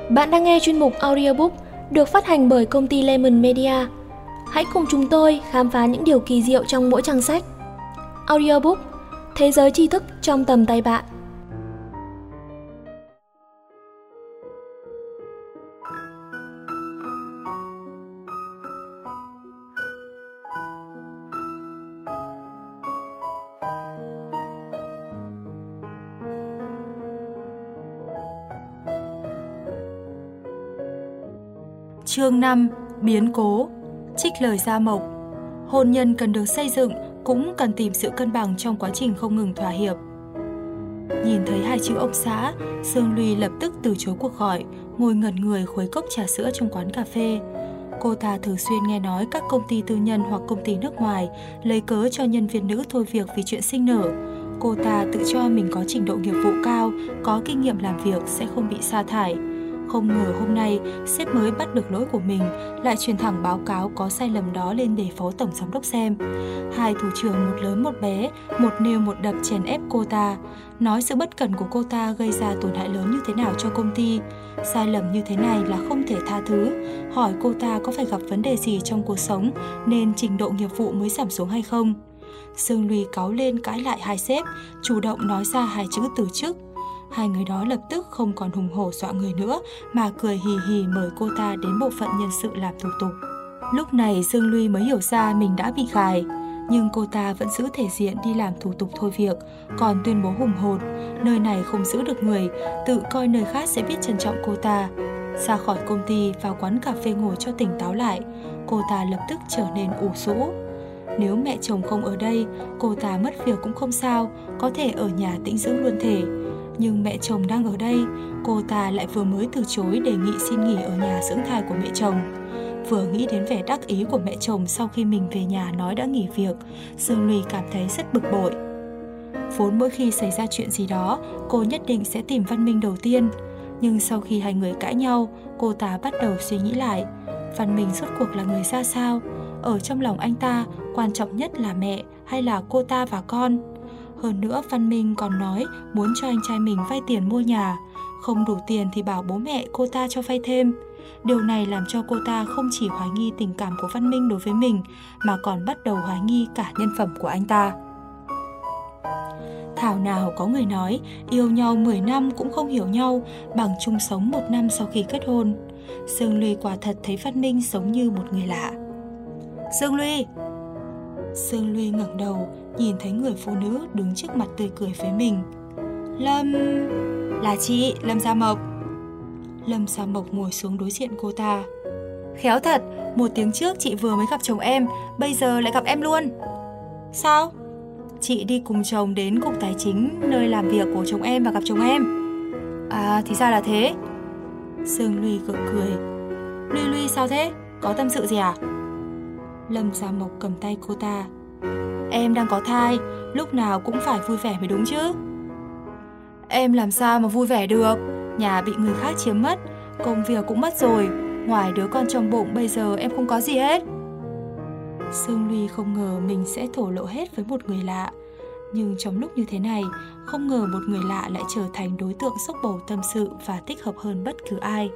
Bạn đang nghe chuyên mục audiobook được phát hành bởi công ty Lemon Media. Hãy cùng chúng tôi khám phá những điều kỳ diệu trong mỗi trang sách. Audiobook, thế giới tri thức trong tầm tay bạn. Chương 5. Biến cố. Trích lời Gia Mộc. Hôn nhân cần được xây dựng, cũng cần tìm sự cân bằng trong quá trình không ngừng thỏa hiệp. Nhìn thấy hai chữ ông xã, Sương Ly lập tức từ chối cuộc gọi, ngồi ngẩn người khuấy cốc trà sữa trong quán cà phê. Cô ta thường xuyên nghe nói các công ty tư nhân hoặc công ty nước ngoài lấy cớ cho nhân viên nữ thôi việc vì chuyện sinh nở. Cô ta tự cho mình có trình độ nghiệp vụ cao, có kinh nghiệm làm việc sẽ không bị sa thải. Không ngờ hôm nay, sếp mới bắt được lỗi của mình, lại truyền thẳng báo cáo có sai lầm đó lên để phó tổng giám đốc xem. Hai thủ trưởng một lớn một bé, một nêu một đập chèn ép cô ta, nói sự bất cẩn của cô ta gây ra tổn hại lớn như thế nào cho công ty. Sai lầm như thế này là không thể tha thứ, hỏi cô ta có phải gặp vấn đề gì trong cuộc sống nên trình độ nghiệp vụ mới giảm xuống hay không. Sương Ly cáu lên cãi lại hai sếp, chủ động nói ra hai chữ từ chức. Hai người đó lập tức không còn hùng hổ dọa người nữa mà cười hì hì mời cô ta đến bộ phận nhân sự làm thủ tục. Lúc này Dương Luy mới hiểu ra mình đã bị gài, nhưng cô ta vẫn giữ thể diện đi làm thủ tục thôi việc, còn tuyên bố hùng hồn, nơi này không giữ được người, tự coi nơi khác sẽ biết trân trọng cô ta. Ra khỏi công ty vào quán cà phê ngồi cho tỉnh táo lại, cô ta lập tức trở nên ủ rũ. Nếu mẹ chồng không ở đây, cô ta mất việc cũng không sao, có thể ở nhà tĩnh dưỡng luôn thể. Nhưng mẹ chồng đang ở đây, cô ta lại vừa mới từ chối đề nghị xin nghỉ ở nhà dưỡng thai của mẹ chồng. Vừa nghĩ đến vẻ đắc ý của mẹ chồng sau khi mình về nhà nói đã nghỉ việc, Dương Ly cảm thấy rất bực bội. Vốn mỗi khi xảy ra chuyện gì đó, cô nhất định sẽ tìm Văn Minh đầu tiên. Nhưng sau khi hai người cãi nhau, cô ta bắt đầu suy nghĩ lại. Văn Minh rốt cuộc là người ra sao? Ở trong lòng anh ta, quan trọng nhất là mẹ hay là cô ta và con? Hơn nữa Văn Minh còn nói muốn cho anh trai mình vay tiền mua nhà, không đủ tiền thì bảo bố mẹ cô ta cho vay thêm. Điều này làm cho cô ta không chỉ hoài nghi tình cảm của Văn Minh đối với mình, mà còn bắt đầu hoài nghi cả nhân phẩm của anh ta. Thảo nào có người nói yêu nhau 10 năm cũng không hiểu nhau bằng chung sống 1 năm sau khi kết hôn. Dương Luy quả thật thấy Văn Minh giống như một người lạ. Dương Luy! Dương Luy ngẩng đầu, nhìn thấy người phụ nữ đứng trước mặt tươi cười với mình. Lâm... Là chị, Lâm Gia Mộc. Lâm Gia Mộc ngồi xuống đối diện cô ta. Khéo thật, 1 tiếng trước chị vừa mới gặp chồng em, bây giờ lại gặp em luôn. Sao? Chị đi cùng chồng đến cục tài chính nơi làm việc của chồng em và gặp chồng em. À, thì ra là thế. Dương Luy gượng cười. Luy sao thế? Có tâm sự gì à? Lâm Gia Mộc cầm tay cô ta. Em đang có thai, lúc nào cũng phải vui vẻ mới đúng chứ. Em làm sao mà vui vẻ được? Nhà bị người khác chiếm mất, công việc cũng mất rồi, ngoài đứa con trong bụng bây giờ em không có gì hết. Sương Ly không ngờ mình sẽ thổ lộ hết với một người lạ. Nhưng trong lúc như thế này, không ngờ một người lạ lại trở thành đối tượng xốc bầu tâm sự và thích hợp hơn bất cứ ai.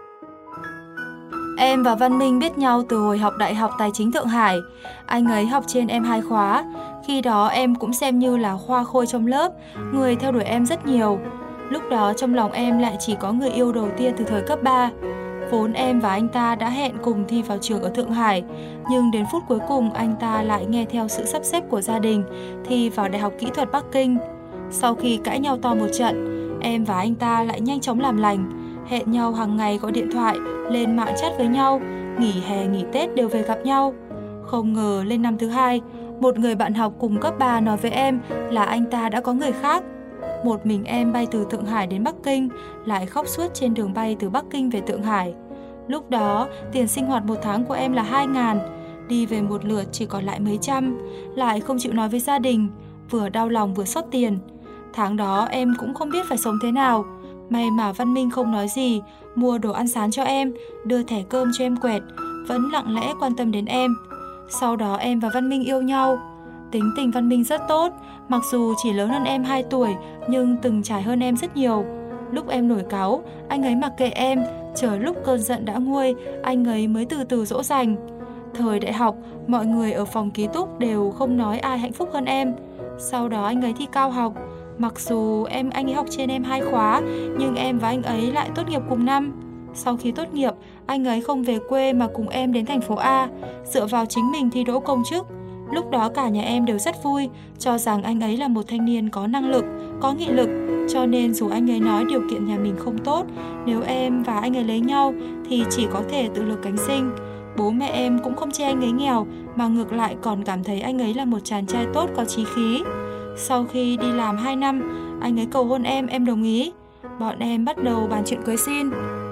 Em và Văn Minh biết nhau từ hồi học Đại học Tài chính Thượng Hải. Anh ấy học trên em 2 khóa. Khi đó em cũng xem như là hoa khôi trong lớp, người theo đuổi em rất nhiều. Lúc đó trong lòng em lại chỉ có người yêu đầu tiên từ thời cấp 3. Vốn em và anh ta đã hẹn cùng thi vào trường ở Thượng Hải, nhưng đến phút cuối cùng anh ta lại nghe theo sự sắp xếp của gia đình, thi vào Đại học Kỹ thuật Bắc Kinh. Sau khi cãi nhau to một trận, em và anh ta lại nhanh chóng làm lành, hẹn nhau hàng ngày gọi điện thoại, lên mạng chat với nhau, nghỉ hè nghỉ Tết đều về gặp nhau. Không ngờ lên năm thứ 2, một người bạn học cùng cấp 3 nói với em là anh ta đã có người khác. Một mình em bay từ Thượng Hải đến Bắc Kinh, lại khóc suốt trên đường bay từ Bắc Kinh về Thượng Hải. Lúc đó, tiền sinh hoạt 1 tháng của em là 2.000, đi về một lượt chỉ còn lại mấy trăm, lại không chịu nói với gia đình, vừa đau lòng vừa xót tiền. Tháng đó em cũng không biết phải sống thế nào. May mà Văn Minh không nói gì, mua đồ ăn sáng cho em, đưa thẻ cơm cho em quẹt, vẫn lặng lẽ quan tâm đến em. Sau đó em và Văn Minh yêu nhau. Tính tình Văn Minh rất tốt, mặc dù chỉ lớn hơn em 2 tuổi nhưng từng trải hơn em rất nhiều. Lúc em nổi cáu, anh ấy mặc kệ em, chờ lúc cơn giận đã nguôi, anh ấy mới từ từ dỗ dành. Thời đại học, mọi người ở phòng ký túc đều không nói ai hạnh phúc hơn em. Sau đó anh ấy thi cao học. Mặc dù anh ấy học trên em 2 khóa, nhưng em và anh ấy lại tốt nghiệp cùng năm. Sau khi tốt nghiệp, anh ấy không về quê mà cùng em đến thành phố A, dựa vào chính mình thi đỗ công chức. Lúc đó cả nhà em đều rất vui, cho rằng anh ấy là một thanh niên có năng lực, có nghị lực. Cho nên dù anh ấy nói điều kiện nhà mình không tốt, nếu em và anh ấy lấy nhau thì chỉ có thể tự lực cánh sinh. Bố mẹ em cũng không chê anh ấy nghèo, mà ngược lại còn cảm thấy anh ấy là một chàng trai tốt có chí khí. Sau khi đi làm 2 năm, anh ấy cầu hôn em đồng ý. Bọn em bắt đầu bàn chuyện cưới xin.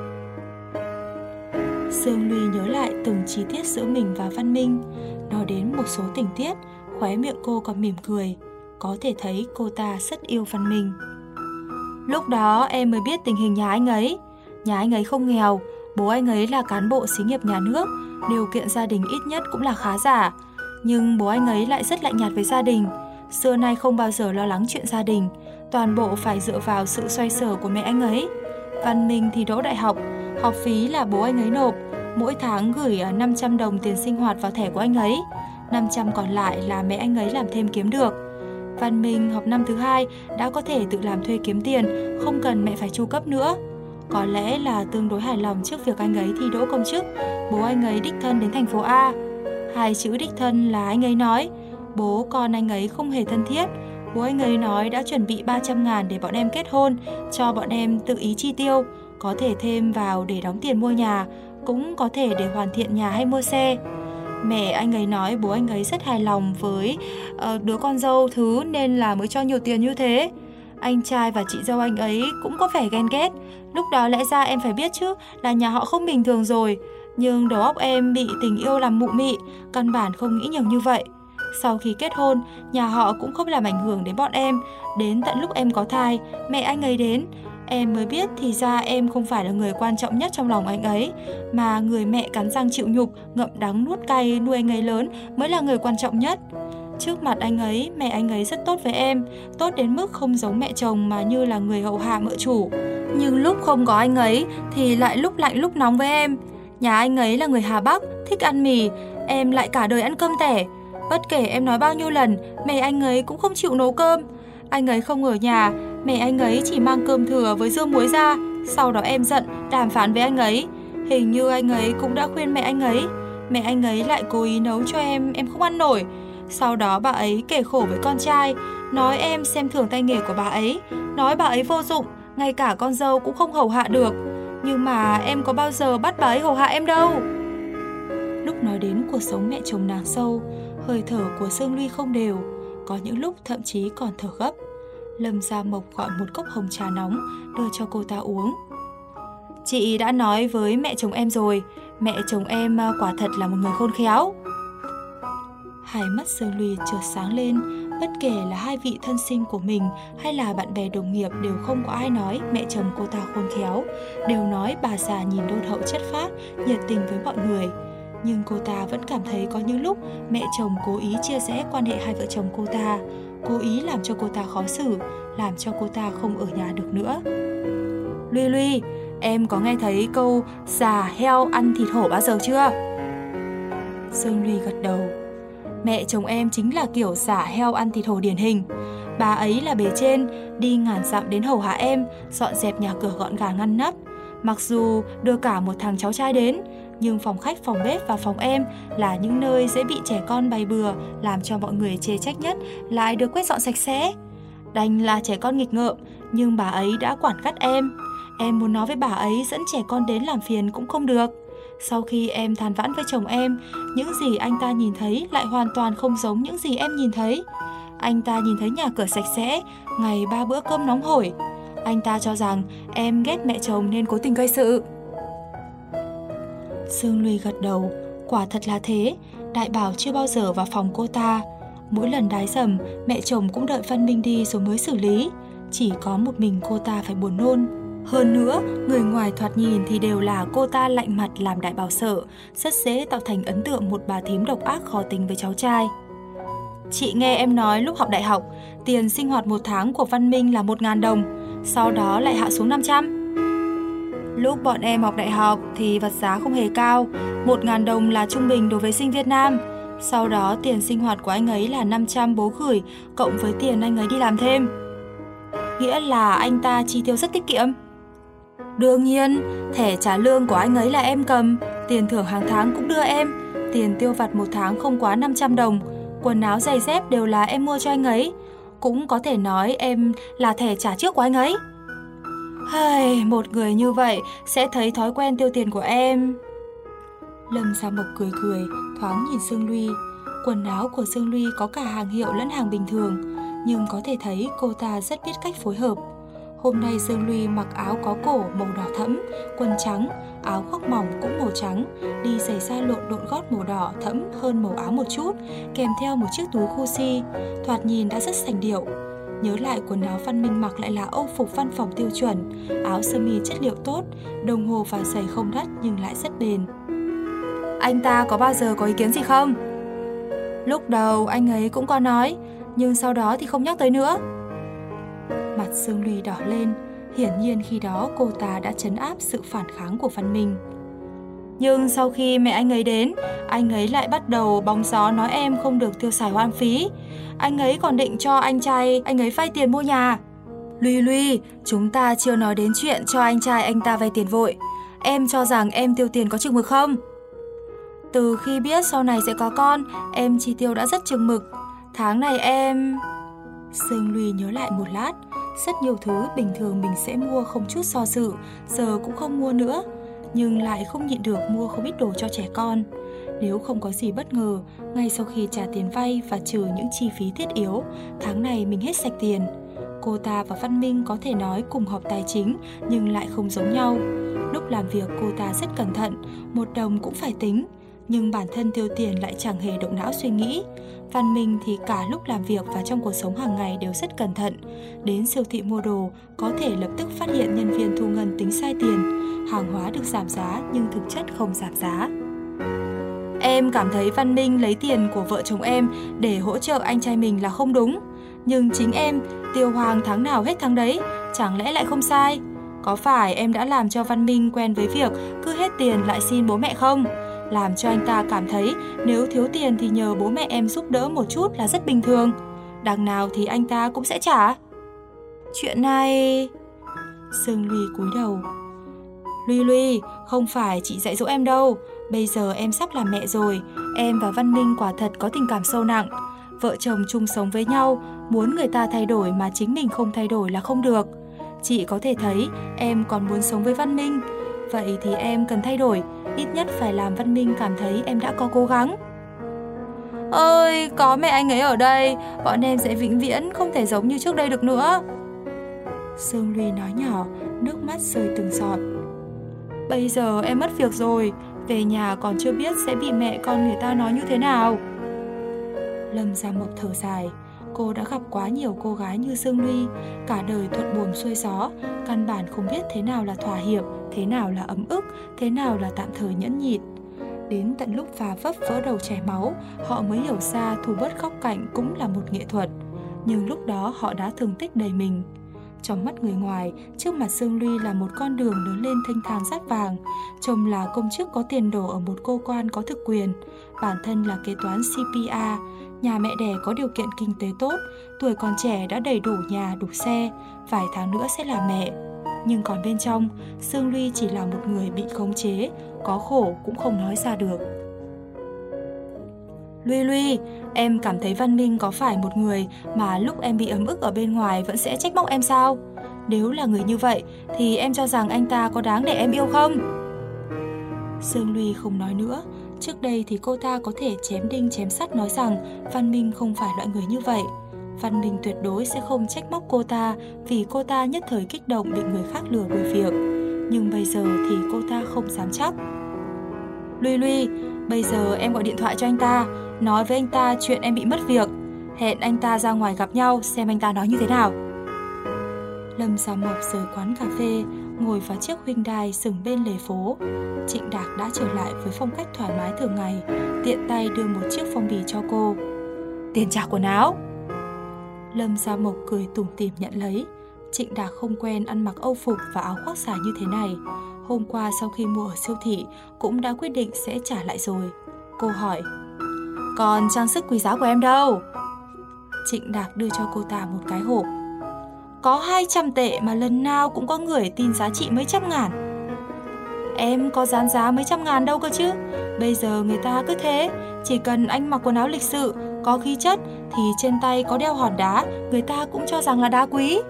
Sương Ly nhớ lại từng chi tiết giữa mình và Văn Minh. Nói đến một số tình tiết, khóe miệng cô còn mỉm cười. Có thể thấy cô ta rất yêu Văn Minh. Lúc đó em mới biết tình hình nhà anh ấy. Nhà anh ấy không nghèo, bố anh ấy là cán bộ xí nghiệp nhà nước, điều kiện gia đình ít nhất cũng là khá giả. Nhưng bố anh ấy lại rất lạnh nhạt với gia đình, xưa nay không bao giờ lo lắng chuyện gia đình, toàn bộ phải dựa vào sự xoay sở của mẹ anh ấy. Văn Minh thì đỗ đại học, học phí là bố anh ấy nộp, mỗi tháng gửi 500 đồng tiền sinh hoạt vào thẻ của anh ấy, 500 còn lại là mẹ anh ấy làm thêm kiếm được. Văn Minh học năm thứ 2 đã có thể tự làm thuê kiếm tiền, không cần mẹ phải chu cấp nữa. Có lẽ là tương đối hài lòng trước việc anh ấy thi đỗ công chức, bố anh ấy đích thân đến thành phố A. 2 chữ đích thân là anh ấy nói, bố con anh ấy không hề thân thiết. Bố anh ấy nói đã chuẩn bị 300.000 để bọn em kết hôn, cho bọn em tự ý chi tiêu, có thể thêm vào để đóng tiền mua nhà, cũng có thể để hoàn thiện nhà hay mua xe. Mẹ anh ấy nói bố anh ấy rất hài lòng với đứa con dâu thứ nên là mới cho nhiều tiền như thế. Anh trai và chị dâu anh ấy cũng có vẻ ghen ghét. Lúc đó lẽ ra em phải biết chứ, là nhà họ không bình thường rồi. Nhưng đầu óc em bị tình yêu làm mụ mị, căn bản không nghĩ nhiều như vậy. Sau khi kết hôn, nhà họ cũng không làm ảnh hưởng đến bọn em. Đến tận lúc em có thai, mẹ anh ấy đến, em mới biết thì ra em không phải là người quan trọng nhất trong lòng anh ấy, mà người mẹ cắn răng chịu nhục, ngậm đắng nuốt cay nuôi anh ấy lớn mới là người quan trọng nhất. Trước mặt anh ấy, mẹ anh ấy rất tốt với em, tốt đến mức không giống mẹ chồng mà như là người hậu hạ mợ chủ. Nhưng lúc không có anh ấy thì lại lúc lạnh lúc nóng với em. Nhà anh ấy là người Hà Bắc, thích ăn mì, em lại cả đời ăn cơm tẻ. Bất kể em nói bao nhiêu lần, mẹ anh ấy cũng không chịu nấu cơm. Anh ấy không ở nhà, mẹ anh ấy chỉ mang cơm thừa với dưa muối ra. Sau đó em giận, đàm phán với anh ấy. Hình như anh ấy cũng đã khuyên mẹ anh ấy. Mẹ anh ấy lại cố ý nấu cho em không ăn nổi. Sau đó bà ấy kể khổ với con trai, nói em xem thường tay nghề của bà ấy, nói bà ấy vô dụng, ngay cả con dâu cũng không hầu hạ được. Nhưng mà em có bao giờ bắt bà ấy hầu hạ em đâu. Lúc nói đến cuộc sống mẹ chồng nàng sâu, hơi thở của Sương Ly không đều, có những lúc thậm chí còn thở gấp. Lâm Gia Mộc gọi một cốc hồng trà nóng đưa cho cô ta uống. Chị đã nói với mẹ chồng em rồi, mẹ chồng em quả thật là một người khôn khéo. Hai mắt Sương Ly chợt sáng lên, bất kể là hai vị thân sinh của mình hay là bạn bè đồng nghiệp đều không có ai nói mẹ chồng cô ta khôn khéo, đều nói bà già nhìn đôn hậu chất phác, nhiệt tình với mọi người. Nhưng cô ta vẫn cảm thấy có những lúc mẹ chồng cố ý chia rẽ quan hệ hai vợ chồng cô ta, cố ý làm cho cô ta khó xử, làm cho cô ta không ở nhà được nữa. Luy Luy, em có nghe thấy câu già heo ăn thịt hổ bao giờ chưa? Sương Luy gật đầu. Mẹ chồng em chính là kiểu già heo ăn thịt hổ điển hình. Bà ấy là bề trên, đi ngàn dặm đến hầu hạ em, dọn dẹp nhà cửa gọn gàng ngăn nắp. Mặc dù đưa cả một thằng cháu trai đến, nhưng phòng khách, phòng bếp và phòng em là những nơi dễ bị trẻ con bày bừa, làm cho mọi người chê trách nhất, lại được quét dọn sạch sẽ. Đành là trẻ con nghịch ngợm, nhưng bà ấy đã quản gắt em. Em muốn nói với bà ấy dẫn trẻ con đến làm phiền cũng không được. Sau khi em than vãn với chồng em, những gì anh ta nhìn thấy lại hoàn toàn không giống những gì em nhìn thấy. Anh ta nhìn thấy nhà cửa sạch sẽ, ngày 3 bữa cơm nóng hổi. Anh ta cho rằng em ghét mẹ chồng nên cố tình gây sự. Sương Luy gật đầu, quả thật là thế. Đại Bảo chưa bao giờ vào phòng cô ta. Mỗi lần đái dầm, mẹ chồng cũng đợi Văn Minh đi rồi mới xử lý. Chỉ có một mình cô ta phải buồn nôn. Hơn nữa, người ngoài thoạt nhìn thì đều là cô ta lạnh mặt làm Đại Bảo sợ, rất dễ tạo thành ấn tượng một bà thím độc ác khó tính với cháu trai. Chị nghe em nói lúc học đại học, tiền sinh hoạt một tháng của Văn Minh là 1.000 đồng. sau đó lại hạ xuống 500. Lúc bọn em học đại học thì vật giá không hề cao, 1.000 đồng là trung bình đối với sinh viên nam. Sau đó tiền sinh hoạt của anh ấy là 500 bố gửi, cộng với tiền anh ấy đi làm thêm. Nghĩa là anh ta chi tiêu rất tiết kiệm. Đương nhiên, thẻ trả lương của anh ấy là em cầm, tiền thưởng hàng tháng cũng đưa em, tiền tiêu vặt một tháng không quá 500 đồng, quần áo giày dép đều là em mua cho anh ấy. Cũng có thể nói em là thẻ trả trước của anh ấy. Một người như vậy sẽ thấy thói quen tiêu tiền của em. Lâm Gia Mộc cười cười, thoáng nhìn Sương Luy. Quần áo của Sương Luy có cả hàng hiệu lẫn hàng bình thường, nhưng có thể thấy cô ta rất biết cách phối hợp. Hôm nay Sương Luy mặc áo có cổ màu đỏ thẫm, quần trắng, áo khoác mỏng cũng màu trắng, đi giày da lộn độn gót màu đỏ thẫm hơn màu áo một chút, kèm theo một chiếc túi Gucci, thoạt nhìn đã rất sành điệu. Nhớ lại quần áo Văn Minh mặc lại là âu phục văn phòng tiêu chuẩn, áo sơ mi chất liệu tốt, đồng hồ và giày không đắt nhưng lại rất bền. Anh ta có bao giờ có ý kiến gì không? Lúc đầu anh ấy cũng có nói, nhưng sau đó thì không nhắc tới nữa. Mặt Sương Luy đỏ lên, hiển nhiên khi đó cô ta đã trấn áp sự phản kháng của Văn Minh. Nhưng sau khi mẹ anh ấy đến, anh ấy lại bắt đầu bóng gió nói em không được tiêu xài hoang phí. Anh ấy còn định cho anh trai anh ấy vay tiền mua nhà. Luy, chúng ta chưa nói đến chuyện cho anh trai anh ta vay tiền vội. Em cho rằng em tiêu tiền có chừng mực không? Từ khi biết sau này sẽ có con, em chi tiêu đã rất chừng mực. Tháng này em... Sương Luy nhớ lại một lát, rất nhiều thứ bình thường mình sẽ mua không chút do dự, giờ cũng không mua nữa, nhưng lại không nhịn được mua không ít đồ cho trẻ con. Nếu không có gì bất ngờ, ngay sau khi trả tiền vay và trừ những chi phí thiết yếu, tháng này mình hết sạch tiền. Cô ta và Văn Minh có thể nói cùng học tài chính nhưng lại không giống nhau. Lúc làm việc cô ta rất cẩn thận, một đồng cũng phải tính, nhưng bản thân tiêu tiền lại chẳng hề động não suy nghĩ. Văn Minh thì cả lúc làm việc và trong cuộc sống hàng ngày đều rất cẩn thận. Đến siêu thị mua đồ, có thể lập tức phát hiện nhân viên thu ngân tính sai tiền. Hàng hóa được giảm giá nhưng thực chất không giảm giá. Em cảm thấy Văn Minh lấy tiền của vợ chồng em để hỗ trợ anh trai mình là không đúng. Nhưng chính em tiêu hoang tháng nào hết tháng đấy, chẳng lẽ lại không sai? Có phải em đã làm cho Văn Minh quen với việc cứ hết tiền lại xin bố mẹ không? Làm cho anh ta cảm thấy nếu thiếu tiền thì nhờ bố mẹ em giúp đỡ một chút là rất bình thường. Đằng nào thì anh ta cũng sẽ trả. Chuyện này... Sương Luy cúi đầu. Luy, không phải chị dạy dỗ em đâu. Bây giờ em sắp làm mẹ rồi. Em và Văn Minh quả thật có tình cảm sâu nặng. Vợ chồng chung sống với nhau, muốn người ta thay đổi mà chính mình không thay đổi là không được. Chị có thể thấy em còn muốn sống với Văn Minh. Vậy thì em cần thay đổi, ít nhất phải làm Văn Minh cảm thấy em đã có cố gắng. Ơi, có mẹ anh ấy ở đây, bọn em sẽ vĩnh viễn không thể giống như trước đây được nữa. Sương Luy nói nhỏ, nước mắt rơi từng giọt. Bây giờ em mất việc rồi, về nhà còn chưa biết sẽ bị mẹ con người ta nói như thế nào. Lâm Gia Mộc thở dài. Cô đã gặp quá nhiều cô gái như Sương Luy, cả đời thuận buồm xuôi gió, căn bản không biết thế nào là thỏa hiệp, thế nào là ấm ức, thế nào là tạm thời nhẫn nhịn. Đến tận lúc phà vấp vỡ đầu chảy máu, họ mới hiểu ra thủ bất góc cạnh cũng là một nghệ thuật. Nhưng lúc đó họ đã thương tích đầy mình. Trong mắt người ngoài, trước mặt Sương Luy là một con đường lớn lên thênh thang dát vàng. Chồng là công chức có tiền đồ ở một cơ quan có thực quyền, bản thân là kế toán CPA. Nhà mẹ đẻ có điều kiện kinh tế tốt, tuổi còn trẻ đã đầy đủ nhà, đủ xe, vài tháng nữa sẽ là mẹ. Nhưng còn bên trong, Sương Luy chỉ là một người bị khống chế, có khổ cũng không nói ra được. Luy, em cảm thấy Văn Minh có phải một người mà lúc em bị ấm ức ở bên ngoài vẫn sẽ trách móc em sao? Nếu là người như vậy, thì em cho rằng anh ta có đáng để em yêu không? Sương Luy không nói nữa. Trước đây thì cô ta có thể chém đinh chém sắt nói rằng Văn Minh không phải loại người như vậy. Văn Minh tuyệt đối sẽ không trách móc cô ta vì cô ta nhất thời kích động bị người khác lừa đuổi việc. Nhưng bây giờ thì cô ta không dám chắc. Luy, bây giờ em gọi điện thoại cho anh ta, nói với anh ta chuyện em bị mất việc. Hẹn anh ta ra ngoài gặp nhau xem anh ta nói như thế nào. Lâm Gia Mộc rời quán cà phê, ngồi vào chiếc Hyundai dừng bên lề phố. Trịnh Đạc đã trở lại với phong cách thoải mái thường ngày, tiện tay đưa một chiếc phong bì cho cô. Tiền trả quần áo. Lâm Gia Mộc cười tủm tỉm nhận lấy. Trịnh Đạc không quen ăn mặc âu phục và áo khoác dài như thế này. Hôm qua sau khi mua ở siêu thị cũng đã quyết định sẽ trả lại rồi. Cô hỏi: "Còn trang sức quý giá của em đâu?" Trịnh Đạc đưa cho cô ta một cái hộp. "Có 200 tệ mà lần nào cũng có người tin giá trị mấy trăm ngàn." "Em có dán giá mấy trăm ngàn đâu cơ chứ. Bây giờ người ta cứ thế, chỉ cần anh mặc quần áo lịch sự, có khí chất thì trên tay có đeo hòn đá, người ta cũng cho rằng là đá quý."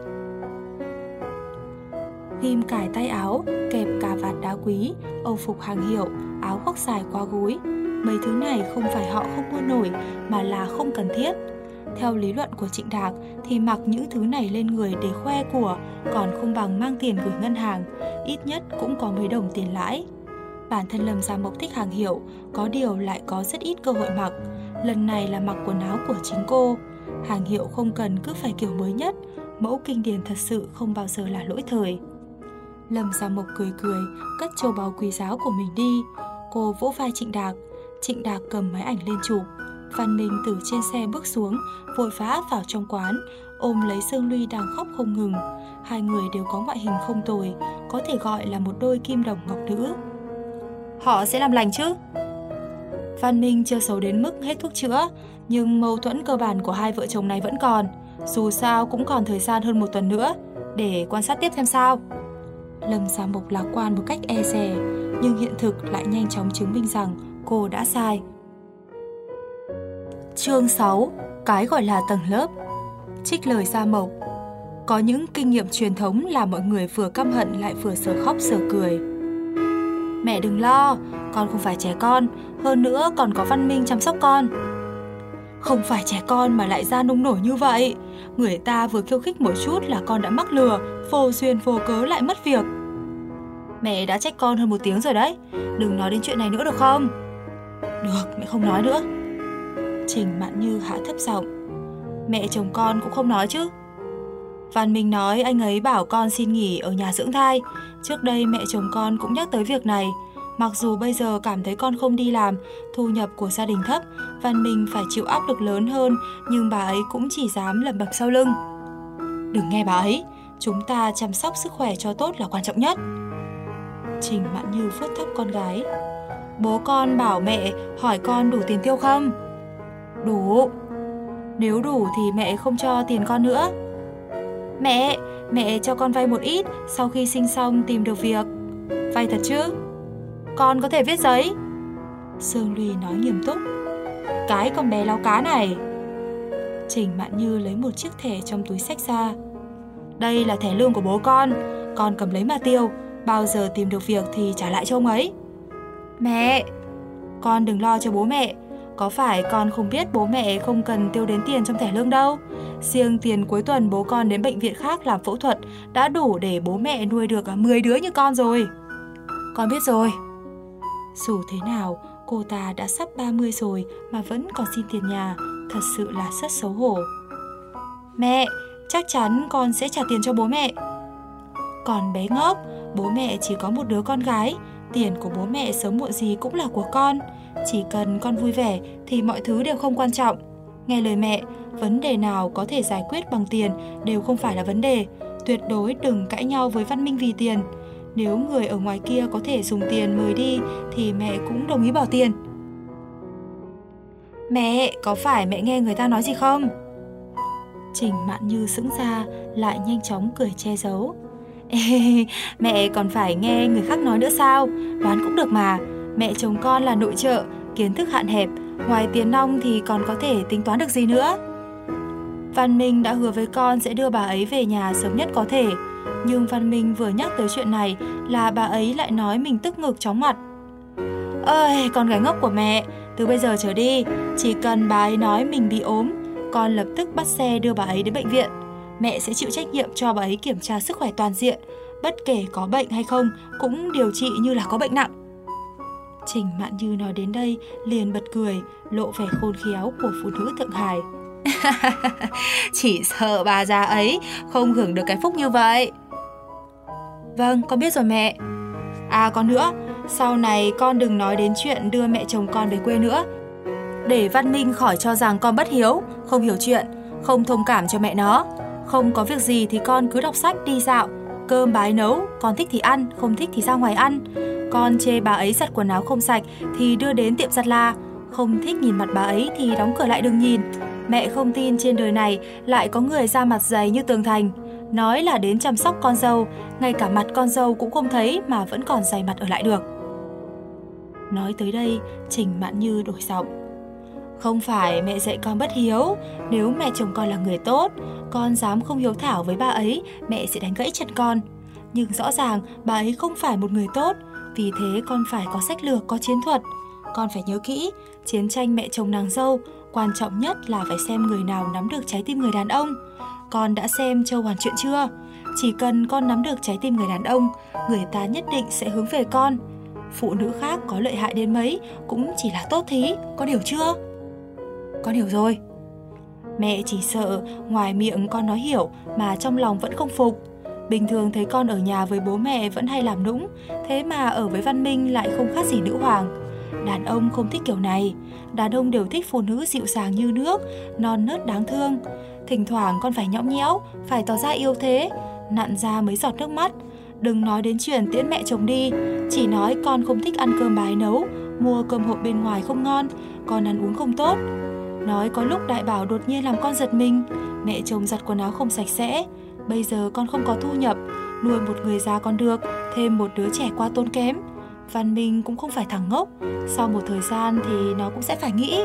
Ghim cài tay áo, kẹp cà vạt đá quý, âu phục hàng hiệu, áo khoác dài quá gối, mấy thứ này không phải họ không mua nổi mà là không cần thiết. Theo lý luận của Trịnh Đạc thì mặc những thứ này lên người để khoe của còn không bằng mang tiền gửi ngân hàng, ít nhất cũng có mấy đồng tiền lãi. Bản thân Lâm Gia Mộc thích hàng hiệu, có điều lại có rất ít cơ hội mặc. Lần này là mặc quần áo của chính cô. Hàng hiệu không cần cứ phải kiểu mới nhất, mẫu kinh điển thật sự không bao giờ là lỗi thời. Lâm Gia Mộc cười cười, cất châu báu quý giá của mình đi. Cô vỗ vai Trịnh Đạc. Trịnh Đạc cầm máy ảnh lên chụp. Văn Minh từ trên xe bước xuống, vội vã vào trong quán, ôm lấy Sương Ly đang khóc không ngừng. Hai người đều có ngoại hình không tồi, có thể gọi là một đôi kim đồng ngọc nữ. Họ sẽ làm lành chứ? Văn Minh chưa xấu đến mức hết thuốc chữa, nhưng mâu thuẫn cơ bản của hai vợ chồng này vẫn còn. Dù sao cũng còn thời gian hơn 1 tuần nữa, để quan sát tiếp xem sao. Lâm Gia Mộc lạc quan một cách e dè, nhưng hiện thực lại nhanh chóng chứng minh rằng cô đã sai. Chương 6. Cái gọi là tầng lớp. Trích lời Gia Mộc. Có những kinh nghiệm truyền thống làm mọi người vừa căm hận lại vừa sở khóc sở cười. Mẹ đừng lo, con không phải trẻ con, hơn nữa còn có Văn Minh chăm sóc con. Không phải trẻ con mà lại ra nông nổi như vậy. Người ta vừa khiêu khích một chút là con đã mắc lừa, vô duyên vô cớ lại mất việc. Mẹ đã trách con hơn 1 tiếng rồi đấy, đừng nói đến chuyện này nữa được không? Được, mẹ không nói nữa. Trình Mạn Như hạ thấp giọng. Mẹ chồng con cũng không nói chứ? Văn Minh nói anh ấy bảo con xin nghỉ ở nhà dưỡng thai. Trước đây mẹ chồng con cũng nhắc tới việc này. Mặc dù bây giờ cảm thấy con không đi làm, thu nhập của gia đình thấp, Văn Minh phải chịu áp lực lớn hơn, nhưng bà ấy cũng chỉ dám lẩm bẩm sau lưng. Đừng nghe bà ấy, chúng ta chăm sóc sức khỏe cho tốt là quan trọng nhất. Trình Mạn Như vuốt tóc con gái. Bố con bảo mẹ hỏi con đủ tiền tiêu không? Đủ. Nếu đủ thì mẹ không cho tiền con nữa. Mẹ cho con vay một ít, sau khi sinh xong tìm được việc. Vay thật chứ? Con có thể viết giấy. Sương Ly nói nghiêm túc. Cái con bé láo cá này. Trình Mạn Như lấy một chiếc thẻ trong túi xách ra. Đây là thẻ lương của bố con cầm lấy mà tiêu, bao giờ tìm được việc thì trả lại cho ông ấy. Mẹ, con đừng lo cho bố mẹ. Có phải con không biết bố mẹ không cần tiêu đến tiền trong thẻ lương đâu. Riêng tiền cuối tuần bố con đến bệnh viện khác làm phẫu thuật đã đủ để bố mẹ nuôi được 10 đứa như con rồi. Con biết rồi. Dù thế nào, cô ta đã sắp 30 rồi mà vẫn còn xin tiền nhà, thật sự là rất xấu hổ. Mẹ, chắc chắn con sẽ trả tiền cho bố mẹ. Còn bé ngốc, bố mẹ chỉ có một đứa con gái, tiền của bố mẹ sớm muộn gì cũng là của con. Chỉ cần con vui vẻ thì mọi thứ đều không quan trọng. Nghe lời mẹ, vấn đề nào có thể giải quyết bằng tiền đều không phải là vấn đề. Tuyệt đối đừng cãi nhau với Văn Minh vì tiền. Nếu người ở ngoài kia có thể dùng tiền mời đi thì mẹ cũng đồng ý bỏ tiền. Mẹ, có phải mẹ nghe người ta nói gì không? Trình Mạn Như sững ra, lại nhanh chóng cười che giấu. Mẹ còn phải nghe người khác nói nữa sao? Đoán cũng được mà. Mẹ chồng con là nội trợ, kiến thức hạn hẹp, ngoài tiền nong thì còn có thể tính toán được gì nữa. Văn Minh đã hứa với con sẽ đưa bà ấy về nhà sớm nhất có thể. Nhưng Văn Minh vừa nhắc tới chuyện này là bà ấy lại nói mình tức ngực chóng mặt. Ơi, con gái ngốc của mẹ, từ bây giờ trở đi, chỉ cần bà ấy nói mình bị ốm, con lập tức bắt xe đưa bà ấy đến bệnh viện. Mẹ sẽ chịu trách nhiệm cho bà ấy kiểm tra sức khỏe toàn diện, bất kể có bệnh hay không cũng điều trị như là có bệnh nặng. Trình Mạn Như nói đến đây liền bật cười, lộ vẻ khôn khéo của phụ nữ Thượng Hải. Chỉ sợ bà già ấy không hưởng được cái phúc như vậy. Vâng, con biết rồi mẹ. À còn nữa, sau này con đừng nói đến chuyện đưa mẹ chồng con về quê nữa, để Văn Minh khỏi cho rằng con bất hiếu, không hiểu chuyện, không thông cảm cho mẹ nó. Không có việc gì thì con cứ đọc sách đi dạo. Cơm bà ấy nấu, con thích thì ăn, không thích thì ra ngoài ăn. Con chê bà ấy giặt quần áo không sạch thì đưa đến tiệm giặt là. Không thích nhìn mặt bà ấy thì đóng cửa lại đừng nhìn. Mẹ không tin trên đời này lại có người da mặt dày như tường thành. Nói là đến chăm sóc con dâu, ngay cả mặt con dâu cũng không thấy mà vẫn còn dày mặt ở lại được. Nói tới đây, Trình Mạn Như đổi giọng. Không phải mẹ dạy con bất hiếu, nếu mẹ chồng con là người tốt, con dám không hiếu thảo với bà ấy, mẹ sẽ đánh gãy chân con. Nhưng rõ ràng bà ấy không phải một người tốt, vì thế con phải có sách lược, có chiến thuật. Con phải nhớ kỹ, chiến tranh mẹ chồng nàng dâu, quan trọng nhất là phải xem người nào nắm được trái tim người đàn ông. Con đã xem Châu Hoàn Chuyện chưa? Chỉ cần con nắm được trái tim người đàn ông, người ta nhất định sẽ hướng về con. Phụ nữ khác có lợi hại đến mấy cũng chỉ là tốt thí, con hiểu chưa? Con hiểu rồi. Mẹ chỉ sợ ngoài miệng con nói hiểu mà trong lòng vẫn không phục. Bình thường thấy con ở nhà với bố mẹ vẫn hay làm nũng, thế mà ở với Văn Minh lại không khác gì nữ hoàng. Đàn ông không thích kiểu này. Đàn ông đều thích phụ nữ dịu dàng như nước, non nớt đáng thương. Thỉnh thoảng con phải nhõng nhẽo, phải tỏ ra yêu thế, nặn ra mấy giọt nước mắt. Đừng nói đến chuyện tiễn mẹ chồng đi, chỉ nói con không thích ăn cơm bà ấy nấu, mua cơm hộp bên ngoài không ngon, con ăn uống không tốt. Nói có lúc Đại Bảo đột nhiên làm con giật mình, mẹ chồng giặt quần áo không sạch sẽ. Bây giờ con không có thu nhập, nuôi một người già còn được, thêm một đứa trẻ quá tốn kém. Văn Minh cũng không phải thằng ngốc, sau một thời gian thì nó cũng sẽ phải nghĩ.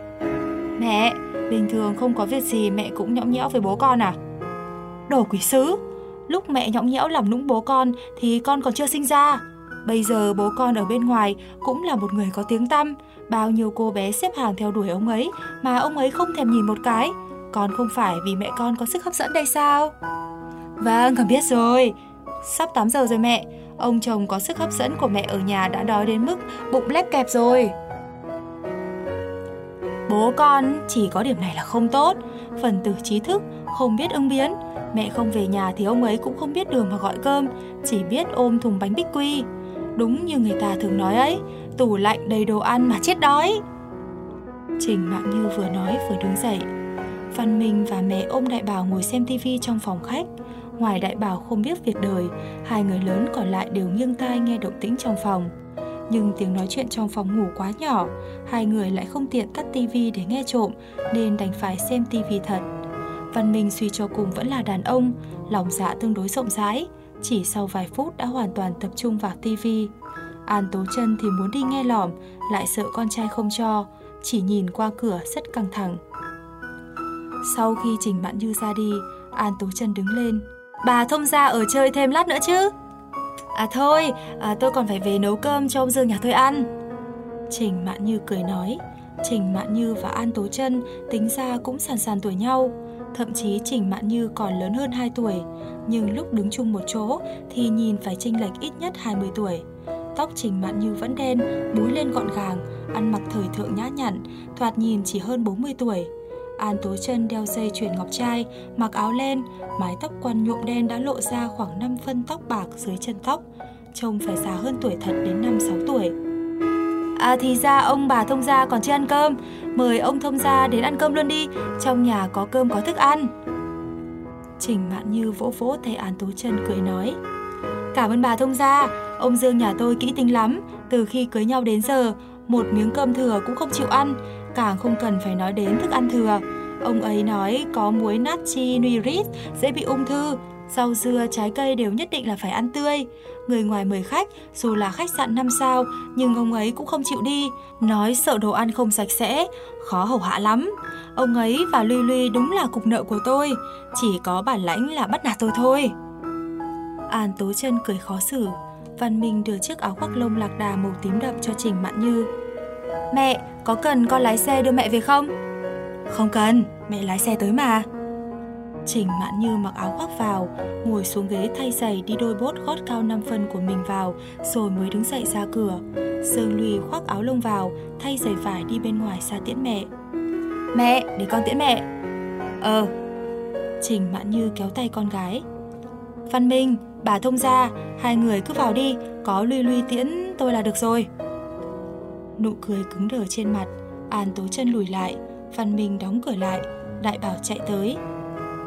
Mẹ, bình thường không có việc gì mẹ cũng nhõng nhẽo với bố con à? Đồ quỷ sứ, lúc mẹ nhõng nhẽo làm nũng bố con thì con còn chưa sinh ra. Bây giờ bố con ở bên ngoài cũng là một người có tiếng tăm, bao nhiêu cô bé xếp hàng theo đuổi ông ấy mà ông ấy không thèm nhìn một cái. Còn không phải vì mẹ con có sức hấp dẫn đây sao? Vâng, con biết rồi. Sắp 8 giờ rồi mẹ. Ông chồng có sức hấp dẫn của mẹ ở nhà đã đói đến mức bụng lép kẹp rồi. Bố con chỉ có điểm này là không tốt, phần tử trí thức, không biết ứng biến. Mẹ không về nhà thì ông ấy cũng không biết đường mà gọi cơm, chỉ biết ôm thùng bánh bích quy. Đúng như người ta thường nói ấy, tủ lạnh đầy đồ ăn mà chết đói. Trình Mạn Như vừa nói vừa đứng dậy. Văn Minh và mẹ ôm Đại Bảo ngồi xem tivi trong phòng khách. Ngoài Đại Bảo không biết việc đời, hai người lớn còn lại đều nghiêng tai nghe động tĩnh trong phòng. Nhưng tiếng nói chuyện trong phòng ngủ quá nhỏ, hai người lại không tiện tắt tivi để nghe trộm, nên đành phải xem tivi thật. Văn Minh suy cho cùng vẫn là đàn ông, lòng dạ tương đối rộng rãi, chỉ sau vài phút đã hoàn toàn tập trung vào tivi. An Tố Chân thì muốn đi nghe lỏm, lại sợ con trai không cho, chỉ nhìn qua cửa rất căng thẳng. Sau khi Trình Mạn Như ra đi, An Tố Chân đứng lên. Bà thông gia ở chơi thêm lát nữa chứ? Thôi, tôi còn phải về nấu cơm cho ông Dương nhà tôi ăn. Trình Mạn Như cười nói. Trình Mạn Như và An Tố Chân tính ra cũng sàn sàn tuổi nhau. Thậm chí Trình Mạn Như còn lớn hơn 2 tuổi. Nhưng lúc đứng chung một chỗ thì nhìn phải chênh lệch ít nhất 20 tuổi. Tóc Trình Mạn Như vẫn đen, búi lên gọn gàng, ăn mặc thời thượng nhã nhặn, thoạt nhìn chỉ hơn 40 tuổi. An Tố Chân đeo dây chuyền ngọc trai, mặc áo len, mái tóc quăn nhuộm đen đã lộ ra khoảng 5 phân tóc bạc dưới chân tóc, trông phải già hơn tuổi thật đến 5-6 tuổi. Thì ra ông bà thông gia còn chưa ăn cơm, mời ông thông gia đến ăn cơm luôn đi, trong nhà có cơm có thức ăn. Trình Mạn Như vỗ vỗ tay An Tố Chân cười nói. Cảm ơn bà thông gia, ông Dương nhà tôi kỹ tính lắm, từ khi cưới nhau đến giờ, một miếng cơm thừa cũng không chịu ăn, càng không cần phải nói đến thức ăn thừa. Ông ấy nói có muối natri nurit dễ bị ung thư, rau dưa, trái cây đều nhất định là phải ăn tươi. Người ngoài mời khách, dù là khách sạn 5 sao, nhưng ông ấy cũng không chịu đi, nói sợ đồ ăn không sạch sẽ, khó hầu hạ lắm. Ông ấy và Luy Luy đúng là cục nợ của tôi, chỉ có bản lãnh là bắt nạt tôi thôi. An Tố Chân cười khó xử. Văn Minh đưa chiếc áo khoác lông lạc đà màu tím đậm cho Trình Mạn Như. Mẹ, có cần con lái xe đưa mẹ về không? Không cần, mẹ lái xe tới mà. Trình Mạn Như mặc áo khoác vào, ngồi xuống ghế thay giày đi đôi bốt gót cao 5 phân của mình vào, rồi mới đứng dậy ra cửa. Dương Luy khoác áo lông vào, thay giày vải đi bên ngoài ra tiễn mẹ. Mẹ, để con tiễn mẹ. Trình Mạn Như kéo tay con gái. Văn Minh, bà thông gia, hai người cứ vào đi, có Luy Luy tiễn tôi là được rồi. Nụ cười cứng đờ trên mặt, An Tố Chân lùi lại, Văn Minh đóng cửa lại, Đại Bảo chạy tới.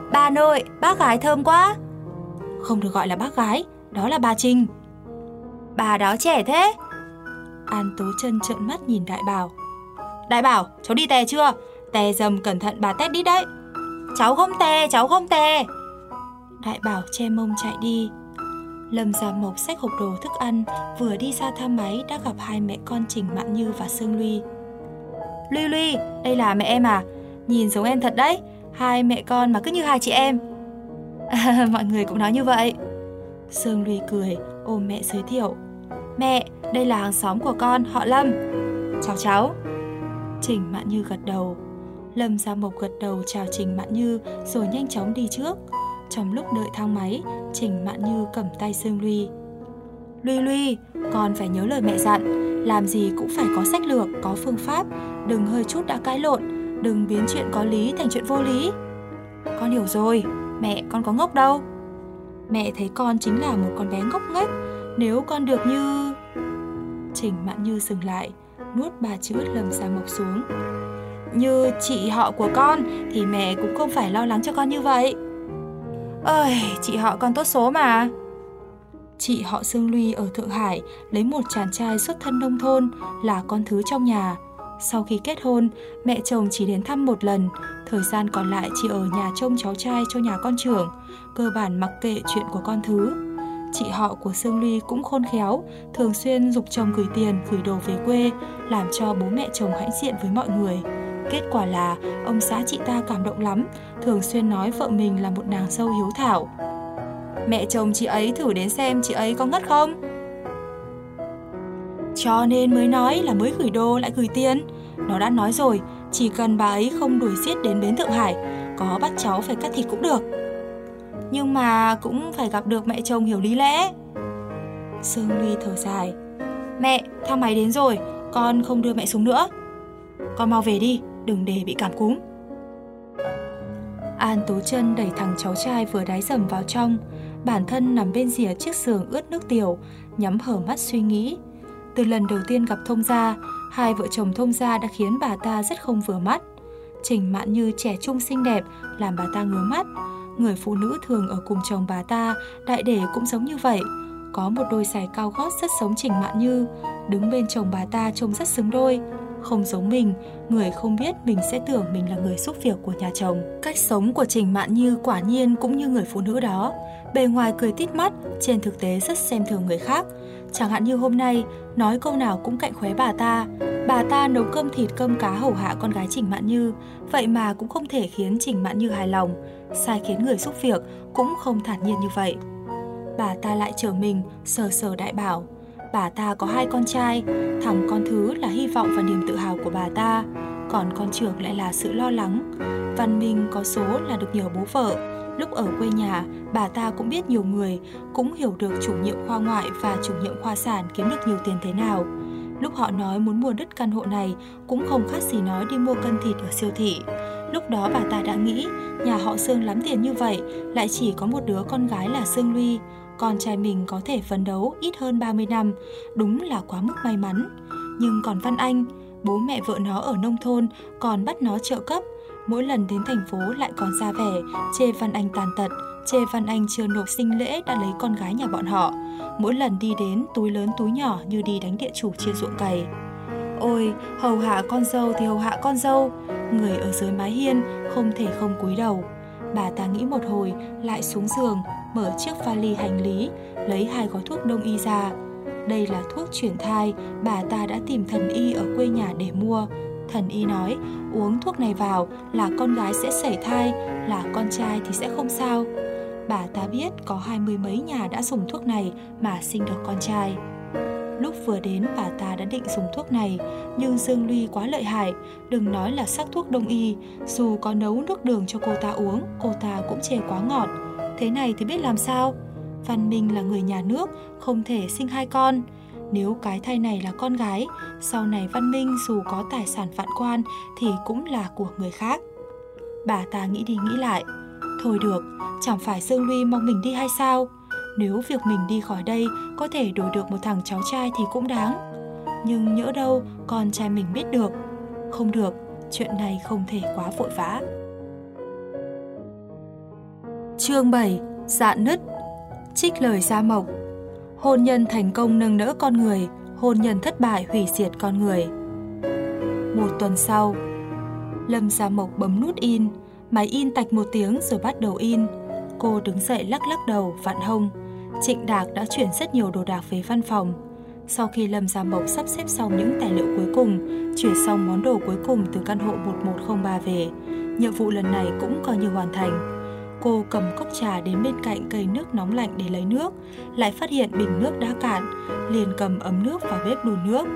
Bà nội, bác gái thơm quá. Không được gọi là bác gái, đó là bà Trình. Bà đó trẻ thế. An Tố Trân trợn mắt nhìn Đại Bảo. Đại Bảo, cháu đi tè chưa? Tè dầm cẩn thận bà tét đít đấy. Cháu không tè. Đại Bảo che mông chạy đi. Lâm Gia Mộc xách hộp đồ thức ăn, vừa đi ra thang máy đã gặp hai mẹ con Trình Mạn Như và Sương Luy. Luy, đây là mẹ em à? Nhìn giống em thật đấy. Hai mẹ con mà cứ như hai chị em. Mọi người cũng nói như vậy. Sương Luy cười, ôm mẹ giới thiệu. Mẹ, đây là hàng xóm của con, họ Lâm. Chào cháu. Trình Mạn Như gật đầu. Lâm Gia Mộc gật đầu chào Trình Mạn Như rồi nhanh chóng đi trước. Trong lúc đợi thang máy, Trình Mạn Như cầm tay Sương Luy. Luy, con phải nhớ lời mẹ dặn. Làm gì cũng phải có sách lược, có phương pháp. Đừng hơi chút đã cãi lộn. Đừng biến chuyện có lý thành chuyện vô lý. Con hiểu rồi, mẹ con có ngốc đâu. Mẹ thấy con chính là một con bé ngốc nghếch. Nếu con được như... Trình Mạn Như dừng lại, nuốt 3 chữ Lâm Gia Mộc xuống. Như chị họ của con thì mẹ cũng không phải lo lắng cho con như vậy. Ơi, chị họ con tốt số mà. Chị họ Sương Luy ở Thượng Hải lấy một chàng trai xuất thân nông thôn là con thứ trong nhà. Sau khi kết hôn, mẹ chồng chỉ đến thăm một lần, thời gian còn lại chỉ ở nhà trông cháu trai cho nhà con trưởng, cơ bản mặc kệ chuyện của con thứ. Chị họ của Sương Luy cũng khôn khéo, thường xuyên giục chồng gửi tiền, gửi đồ về quê, làm cho bố mẹ chồng hãnh diện với mọi người. Kết quả là ông xã chị ta cảm động lắm, thường xuyên nói vợ mình là một nàng dâu hiếu thảo. Mẹ chồng chị ấy thử đến xem chị ấy có ngất không? Cho nên mới nói là mới gửi đồ lại gửi tiền. Nó đã nói rồi, chỉ cần bà ấy không đuổi giết đến bến Thượng Hải, có bắt cháu phải cắt thịt cũng được. Nhưng mà cũng phải gặp được mẹ chồng hiểu lý lẽ. Sương Luy thở dài. Mẹ, thang máy đến rồi, con không đưa mẹ xuống nữa. Con mau về đi, đừng để bị cảm cúm. An Tố Trân đẩy thằng cháu trai vừa đái dầm vào trong. Bản thân nằm bên rìa chiếc giường ướt nước tiểu, nhắm hở mắt suy nghĩ. Từ lần đầu tiên gặp Thông Gia, hai vợ chồng Thông Gia đã khiến bà ta rất không vừa mắt. Trình Mạn Như trẻ trung xinh đẹp làm bà ta ngứa mắt. Người phụ nữ thường ở cùng chồng bà ta, đại để cũng giống như vậy. Có một đôi giày cao gót rất giống Trình Mạn Như, đứng bên chồng bà ta trông rất xứng đôi. Không giống mình, người không biết mình sẽ tưởng mình là người giúp việc của nhà chồng. Cách sống của Trình Mạn Như quả nhiên cũng như người phụ nữ đó. Bề ngoài cười tít mắt, trên thực tế rất xem thường người khác. Chẳng hạn như hôm nay, nói câu nào cũng cạnh khóe bà ta. Bà ta nấu cơm thịt cơm cá hầu hạ con gái Trình Mạn Như, vậy mà cũng không thể khiến Trình Mạn Như hài lòng. Sai khiến người giúp việc cũng không thản nhiên như vậy. Bà ta lại trở mình, sờ sờ Đại Bảo. Bà ta có 2 con trai, thằng con thứ là hy vọng và niềm tự hào của bà ta, còn con trưởng lại là sự lo lắng. Văn Minh có số là được nhờ bố vợ. Lúc ở quê nhà, bà ta cũng biết nhiều người, cũng hiểu được chủ nhiệm khoa ngoại và chủ nhiệm khoa sản kiếm được nhiều tiền thế nào. Lúc họ nói muốn mua đứt căn hộ này, cũng không khác gì nói đi mua cân thịt ở siêu thị. Lúc đó bà ta đã nghĩ, nhà họ Sương lắm tiền như vậy, lại chỉ có một đứa con gái là Sương Luy. Con trai mình có thể phấn đấu ít hơn 30 năm, đúng là quá mức may mắn. Nhưng còn Văn Anh, bố mẹ vợ nó ở nông thôn còn bắt nó trợ cấp. Mỗi lần đến thành phố lại còn ra vẻ, chê Văn Anh tàn tật, chê Văn Anh chưa nộp sinh lễ đã lấy con gái nhà bọn họ. Mỗi lần đi đến túi lớn túi nhỏ như đi đánh địa chủ trên ruộng cày. Ôi, hầu hạ con dâu thì hầu hạ con dâu, người ở dưới mái hiên không thể không cúi đầu. Bà ta nghĩ một hồi, lại xuống giường, mở chiếc vali hành lý, lấy 2 gói thuốc đông y ra. Đây là thuốc chuyển thai, bà ta đã tìm thần y ở quê nhà để mua. Thần y nói, uống thuốc này vào là con gái sẽ sảy thai, là con trai thì sẽ không sao. Bà ta biết có 20 mấy nhà đã dùng thuốc này mà sinh được con trai. Lúc vừa đến bà ta đã định dùng thuốc này, nhưng Dương Luy quá lợi hại, đừng nói là sắc thuốc đông y, dù có nấu nước đường cho cô ta uống, cô ta cũng chê quá ngọt. Thế này thì biết làm sao? Văn Minh là người nhà nước, không thể sinh 2 con. Nếu cái thai này là con gái, sau này Văn Minh dù có tài sản vạn quan thì cũng là của người khác. Bà ta nghĩ đi nghĩ lại. Thôi được, chẳng phải Dương Luy mong mình đi hay sao? Nếu việc mình đi khỏi đây có thể đổi được một thằng cháu trai thì cũng đáng. Nhưng nhỡ đâu con trai mình biết được. Không được, chuyện này không thể quá vội vã. Chương 7. Rạn nứt. Trích lời Gia Mộc. Hôn nhân thành công nâng đỡ con người, hôn nhân thất bại hủy diệt con người. Một tuần sau, Lâm Gia Mộc bấm nút in, máy in tạch một tiếng rồi bắt đầu in. Cô đứng dậy lắc đầu, vặn hông. Trịnh Đạc đã chuyển rất nhiều đồ đạc về văn phòng. Sau khi Lâm Gia Mộc sắp xếp xong những tài liệu cuối cùng, chuyển xong món đồ cuối cùng từ căn hộ 1103 về, nhiệm vụ lần này cũng coi như hoàn thành. Cô cầm cốc trà đến bên cạnh cây nước nóng lạnh để lấy nước, lại phát hiện bình nước đã cạn, liền cầm ấm nước vào bếp đun nước.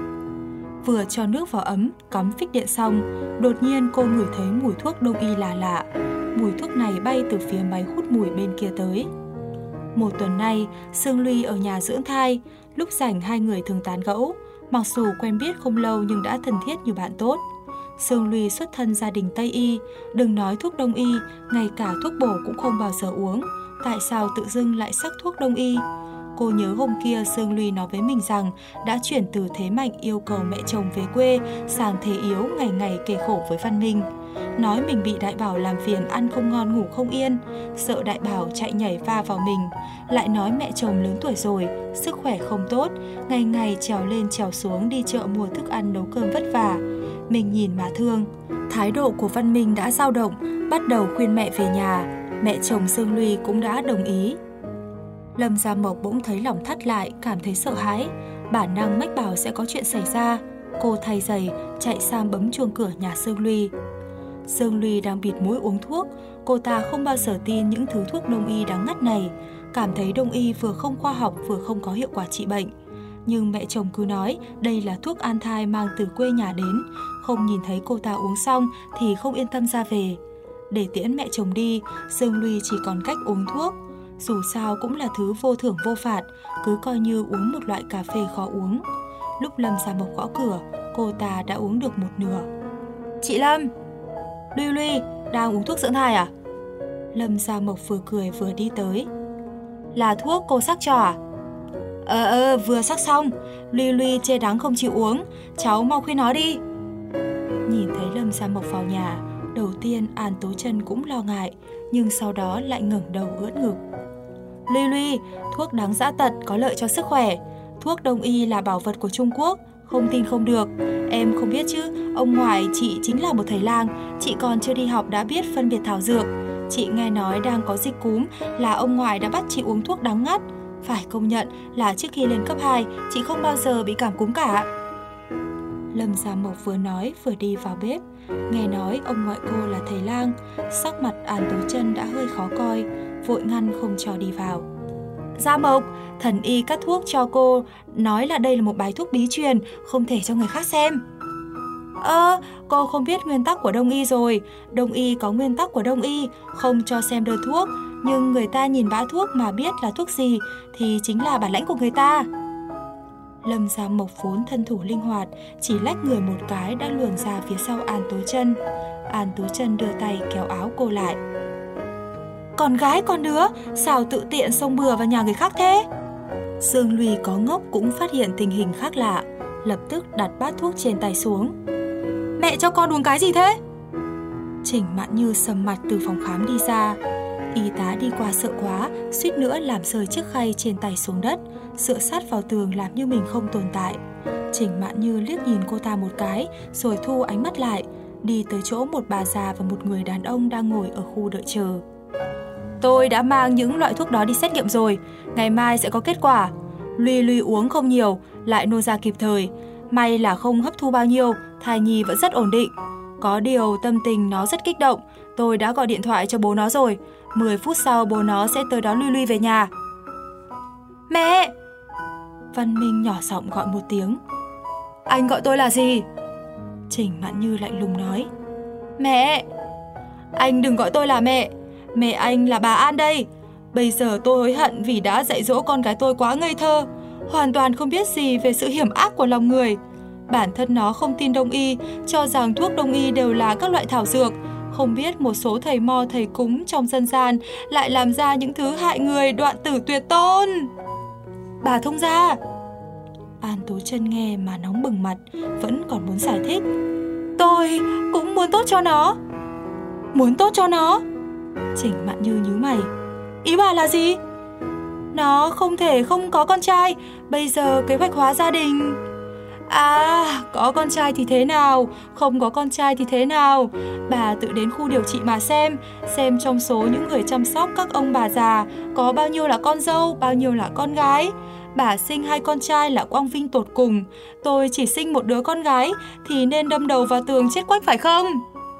Vừa cho nước vào ấm, cắm phích điện xong, đột nhiên cô ngửi thấy mùi thuốc đông y lạ lạ. Mùi thuốc này bay từ phía máy hút mùi bên kia tới. Một tuần nay, Sương Ly ở nhà dưỡng thai, lúc rảnh hai người thường tán gẫu, mặc dù quen biết không lâu nhưng đã thân thiết như bạn tốt. Sương Ly xuất thân gia đình Tây y, đừng nói thuốc Đông y, ngay cả thuốc bổ cũng không bao giờ uống. Tại sao tự dưng lại sắc thuốc Đông y? Cô nhớ hôm kia Sương Ly nói với mình rằng đã chuyển từ thế mạnh yêu cầu mẹ chồng về quê sang thế yếu ngày ngày kề khổ với Văn Minh. Nói mình bị Đại Bảo làm phiền, ăn không ngon ngủ không yên, sợ Đại Bảo chạy nhảy va vào mình. Lại nói mẹ chồng lớn tuổi rồi, sức khỏe không tốt, ngày ngày trèo lên trèo xuống đi chợ mua thức ăn nấu cơm vất vả. Mình nhìn mà thương. Thái độ của Văn Minh đã dao động, bắt đầu khuyên mẹ về nhà. Mẹ chồng Sương Ly cũng đã đồng ý. Lâm Gia Mộc bỗng thấy lòng thắt lại, cảm thấy sợ hãi. Bản năng mách bảo sẽ có chuyện xảy ra. Cô thay giày, chạy sang bấm chuông cửa nhà Sương Ly. Sương Ly đang bịt mũi uống thuốc. Cô ta không bao giờ tin những thứ thuốc Đông y đáng ngắt này, cảm thấy Đông y vừa không khoa học vừa không có hiệu quả trị bệnh. Nhưng mẹ chồng cứ nói đây là thuốc an thai mang từ quê nhà đến, không nhìn thấy cô ta uống xong thì không yên tâm ra về. Để tiễn mẹ chồng đi, Sương Ly chỉ còn cách uống thuốc. Dù sao cũng là thứ vô thưởng vô phạt, cứ coi như uống một loại cà phê khó uống. Lúc Lâm Gia Mộc gõ cửa, cô ta đã uống được một nửa. Chị Lâm! Luy, đang uống thuốc dưỡng thai à? Lâm Gia Mộc vừa cười vừa đi tới. Là thuốc cô sắc cho à? Vừa sắc xong. Luy chê đắng không chịu uống, cháu mau khuyên nó đi. Nhìn thấy Lâm Gia Mộc vào nhà, đầu tiên An Tố Chân cũng lo ngại, nhưng sau đó lại ngẩng đầu ưỡn ngực. Luy, thuốc đắng dã tật có lợi cho sức khỏe. Thuốc Đông y là bảo vật của Trung Quốc, không tin không được. Em không biết chứ, ông ngoại chị chính là một thầy lang, chị còn chưa đi học đã biết phân biệt thảo dược. Chị nghe nói đang có dịch cúm là ông ngoại đã bắt chị uống thuốc đắng ngắt. Phải công nhận là trước khi lên cấp 2, chị không bao giờ bị cảm cúm cả. Lâm Gia Mộc vừa nói vừa đi vào bếp. Nghe nói ông ngoại cô là thầy lang, sắc mặt An Tố Chân đã hơi khó coi, vội ngăn không cho đi vào. Gia Mộc, thần y cắt thuốc cho cô, nói là đây là một bài thuốc bí truyền, không thể cho người khác xem. Cô không biết nguyên tắc của Đông y rồi. Đông y có nguyên tắc của Đông y, không cho xem đơn thuốc, nhưng người ta nhìn bã thuốc mà biết là thuốc gì thì chính là bản lãnh của người ta. Lâm Gia Mộc vốn thân thủ linh hoạt, chỉ lách người một cái đã luồn ra phía sau An Tố Chân. An Tố Chân đưa tay kéo áo cô lại. Con gái con đứa, sao tự tiện xông bừa vào nhà người khác thế? Sương Ly có ngốc cũng phát hiện tình hình khác lạ, lập tức đặt bát thuốc trên tay xuống. Mẹ cho con uống cái gì thế? Trình Mạn Như sầm mặt từ phòng khám đi ra. Y tá đi qua sợ quá, suýt nữa làm rơi chiếc khay trên tay xuống đất, dựa sát vào tường làm như mình không tồn tại. Trình Mạn Như liếc nhìn cô ta một cái, rồi thu ánh mắt lại, đi tới chỗ một bà già và một người đàn ông đang ngồi ở khu đợi chờ. Tôi đã mang những loại thuốc đó đi xét nghiệm rồi, ngày mai sẽ có kết quả. Luy uống không nhiều, lại nôn ra kịp thời. May là không hấp thu bao nhiêu, thai nhi vẫn rất ổn định. Có điều tâm tình nó rất kích động, tôi đã gọi điện thoại cho bố nó rồi. 10 phút sau bố nó sẽ tới đón Luy về nhà. Mẹ! Văn Minh nhỏ giọng gọi một tiếng. Anh gọi tôi là gì? Trình Mạn Như lạnh lùng nói. Mẹ! Anh đừng gọi tôi là mẹ. Mẹ anh là bà An đây. Bây giờ tôi hối hận vì đã dạy dỗ con gái tôi quá ngây thơ, hoàn toàn không biết gì về sự hiểm ác của lòng người. Bản thân nó không tin Đông y, cho rằng thuốc Đông y đều là các loại thảo dược. Không biết một số thầy mo thầy cúng trong dân gian lại làm ra những thứ hại người, đoạn tử tuyệt tôn. Bà thông gia! An Tố Chân nghe mà nóng bừng mặt, vẫn còn muốn giải thích. Tôi cũng muốn tốt cho nó. Muốn tốt cho nó? Trình Mạn Như nhíu mày. Ý bà là gì? Nó không thể không có con trai. Bây giờ kế hoạch hóa gia đình. À, có con trai thì thế nào, không có con trai thì thế nào? Bà tự đến khu điều trị mà xem trong số những người chăm sóc các ông bà già có bao nhiêu là con dâu, bao nhiêu là con gái. Bà sinh 2 con trai là quang vinh tột cùng. Tôi chỉ sinh một đứa con gái thì nên đâm đầu vào tường chết quách phải không?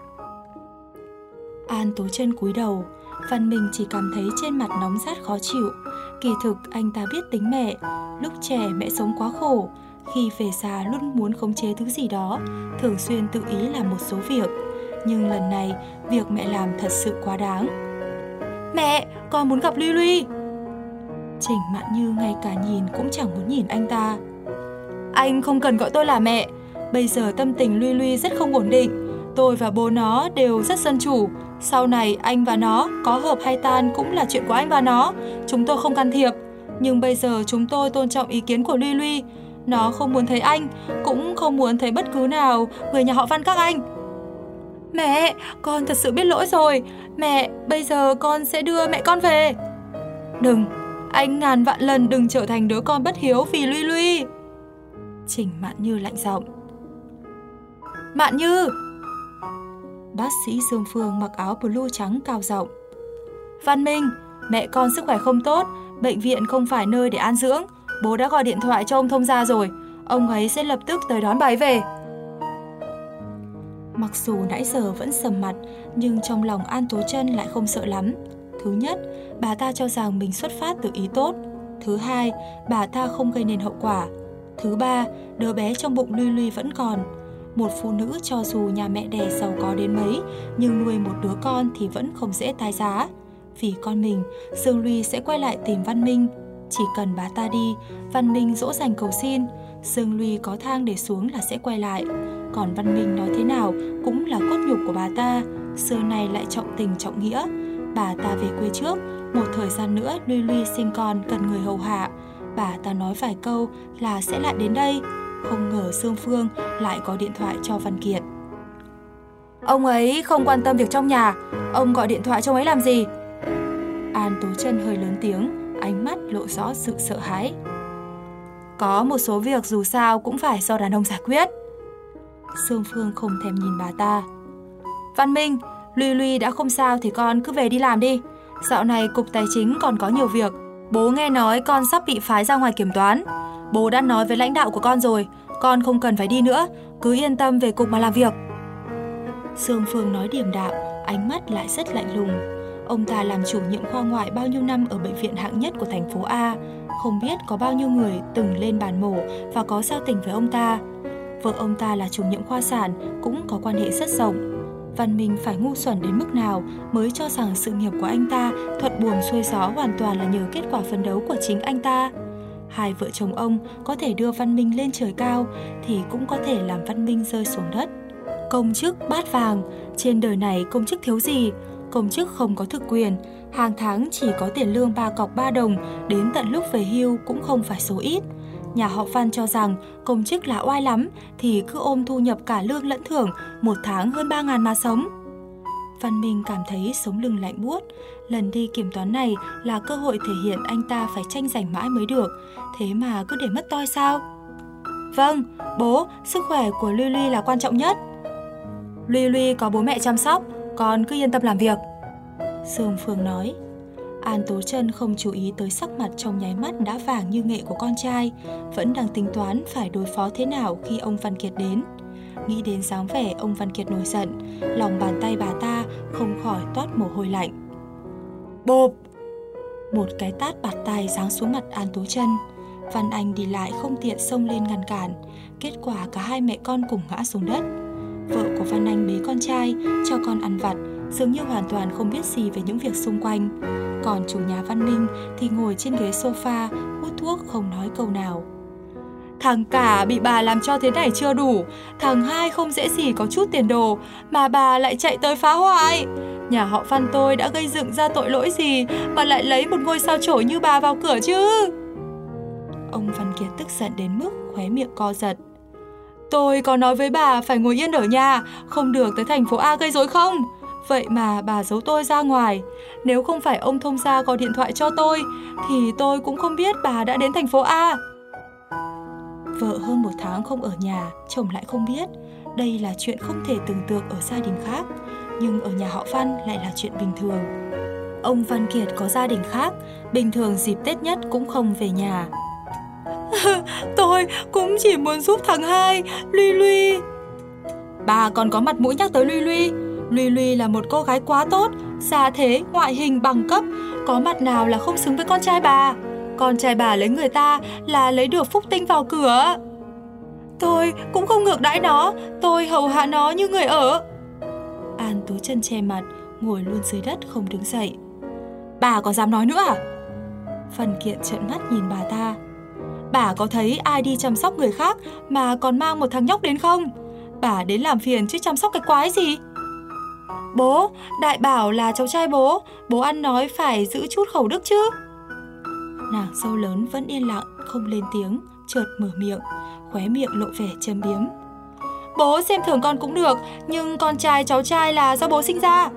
An Tố Chân cúi đầu. Văn Minh chỉ cảm thấy trên mặt nóng rát khó chịu. Kỳ thực anh ta biết tính mẹ. Lúc trẻ mẹ sống quá khổ. Khi về già luôn muốn khống chế thứ gì đó, thường xuyên tự ý làm một số việc. Nhưng lần này, việc mẹ làm thật sự quá đáng. Mẹ, con muốn gặp Luy Luy. Trình Mạn Như ngay cả nhìn cũng chẳng muốn nhìn anh ta. Anh không cần gọi tôi là mẹ. Bây giờ tâm tình Luy Luy rất không ổn định. Tôi và bố nó đều rất dân chủ. Sau này anh và nó có hợp hay tan cũng là chuyện của anh và nó. Chúng tôi không can thiệp. Nhưng bây giờ chúng tôi tôn trọng ý kiến của Luy Luy. Nó không muốn thấy anh, cũng không muốn thấy bất cứ nào người nhà họ Văn các anh. Mẹ, con thật sự biết lỗi rồi. Mẹ, bây giờ con sẽ đưa mẹ con về. Đừng, anh ngàn vạn lần đừng trở thành đứa con bất hiếu vì Luy Luy. Trình Mạn Như lạnh giọng. Mạn Như! Bác sĩ Dương Phương mặc áo blue trắng cao giọng. Văn Minh, mẹ con sức khỏe không tốt, bệnh viện không phải nơi để an dưỡng. Bố đã gọi điện thoại cho ông thông gia rồi. Ông ấy sẽ lập tức tới đón bà ấy về. Mặc dù nãy giờ vẫn sầm mặt, nhưng trong lòng An Tố Chân lại không sợ lắm. Thứ nhất, bà ta cho rằng mình xuất phát từ ý tốt. Thứ hai, bà ta không gây nên hậu quả. Thứ ba, đứa bé trong bụng Luy Luy vẫn còn. Một phụ nữ cho dù nhà mẹ đẻ giàu có đến mấy, nhưng nuôi một đứa con thì vẫn không dễ tái giá. Vì con mình, Dương Luy sẽ quay lại tìm Văn Minh. Chỉ cần bà ta đi, Văn Minh dỗ dành cầu xin, Dương Luy có thang để xuống là sẽ quay lại. Còn Văn Minh nói thế nào cũng là cốt nhục của bà ta, xưa này lại trọng tình trọng nghĩa. Bà ta về quê trước, một thời gian nữa Luy Luy sinh con cần người hầu hạ. Bà ta nói vài câu là sẽ lại đến đây. Không ngờ Dương Phương lại có điện thoại cho Văn Kiệt. Ông ấy không quan tâm việc trong nhà, ông gọi điện thoại cho ông ấy làm gì? An Tố Chân hơi lớn tiếng, ánh mắt lộ rõ sự sợ hãi. Có một số việc dù sao cũng phải do đàn ông giải quyết. Dương Phương không thèm nhìn bà ta. Văn Minh, Luy Luy đã không sao thì con cứ về đi làm đi. Dạo này cục tài chính còn có nhiều việc. Bố nghe nói con sắp bị phái ra ngoài kiểm toán. Bố đã nói với lãnh đạo của con rồi, con không cần phải đi nữa, cứ yên tâm về cục mà làm việc. Dương Phương nói điềm đạm, ánh mắt lại rất lạnh lùng. Ông ta làm chủ nhiệm khoa ngoại bao nhiêu năm ở bệnh viện hạng nhất của thành phố A. Không biết có bao nhiêu người từng lên bàn mổ và có giao tình với ông ta. Vợ ông ta là chủ nhiệm khoa sản, cũng có quan hệ rất rộng. Văn Minh phải ngu xuẩn đến mức nào mới cho rằng sự nghiệp của anh ta thuận buồm xuôi gió hoàn toàn là nhờ kết quả phấn đấu của chính anh ta. Hai vợ chồng ông có thể đưa Văn Minh lên trời cao thì cũng có thể làm Văn Minh rơi xuống đất. Công chức bát vàng, trên đời này công chức thiếu gì? Công chức không có thực quyền, hàng tháng chỉ có tiền lương 3 cọc 3 đồng, đến tận lúc về hưu cũng không phải số ít. Nhà họ Văn cho rằng công chức là oai lắm thì cứ ôm thu nhập cả lương lẫn thưởng, một tháng hơn 3.000 mà sống. Văn Minh cảm thấy sống lưng lạnh buốt. Lần đi kiểm toán này là cơ hội thể hiện anh ta phải tranh giành mãi mới được. Thế mà cứ để mất toi sao? Vâng, bố, sức khỏe của Luy Luy là quan trọng nhất. Luy Luy có bố mẹ chăm sóc, con cứ yên tâm làm việc. Dương Phương nói. An Tố Chân không chú ý tới sắc mặt trong nháy mắt đã vàng như nghệ của con trai, vẫn đang tính toán phải đối phó thế nào khi ông Văn Kiệt đến. Nghĩ đến dáng vẻ ông Văn Kiệt nổi giận, lòng bàn tay bà ta không khỏi toát mồ hôi lạnh. Bộp! Một cái tát bạt tai giáng xuống mặt An Tố Chân. Văn Anh đi lại không tiện xông lên ngăn cản, kết quả cả hai mẹ con cùng ngã xuống đất. Vợ của Văn Anh bế con trai, cho con ăn vặt, dường như hoàn toàn không biết gì về những việc xung quanh. Còn chủ nhà Văn Minh thì ngồi trên ghế sofa, hút thuốc không nói câu nào. Thằng cả bị bà làm cho thế này chưa đủ, thằng hai không dễ gì có chút tiền đồ, mà bà lại chạy tới phá hoại. Nhà họ Văn tôi đã gây dựng ra tội lỗi gì mà lại lấy một ngôi sao chổi như bà vào cửa chứ? Ông Văn Kiệt tức giận đến mức khóe miệng co giật. Tôi có nói với bà phải ngồi yên ở nhà, không được tới thành phố A gây rối không? vậy mà bà giấu tôi ra ngoài. Nếu không phải ông thông gia gọi điện thoại cho tôi, thì tôi cũng không biết bà đã đến thành phố A. Vợ hơn 1 tháng không ở nhà, chồng lại không biết. Đây là chuyện không thể tưởng tượng ở gia đình khác, nhưng ở nhà họ Văn lại là chuyện bình thường. Ông Văn Kiệt có gia đình khác, bình thường dịp Tết nhất cũng không về nhà. Tôi cũng chỉ muốn giúp thằng hai, Luy Luy. Bà còn có mặt mũi nhắc tới Luy Luy. Luy Luy là một cô gái quá tốt, gia thế, ngoại hình bằng cấp, có mặt nào là không xứng với con trai bà. Con trai bà lấy người ta là lấy được phúc tinh vào cửa. Tôi cũng không ngược đãi nó, tôi hầu hạ nó như người ở. An Tú Chân che mặt, ngồi luôn dưới đất không đứng dậy. Bà có dám nói nữa à? Văn Kiện trợn mắt nhìn bà ta. Bà có thấy ai đi chăm sóc người khác mà còn mang một thằng nhóc đến không? Bà đến làm phiền chứ chăm sóc cái quái gì? Bố, Đại Bảo là cháu trai bố, bố ăn nói phải giữ chút khẩu đức chứ. Nàng dâu lớn vẫn yên lặng, không lên tiếng, chợt mở miệng, khóe miệng lộ vẻ châm biếm. Bố xem thường con cũng được, nhưng con trai cháu trai là do bố sinh ra.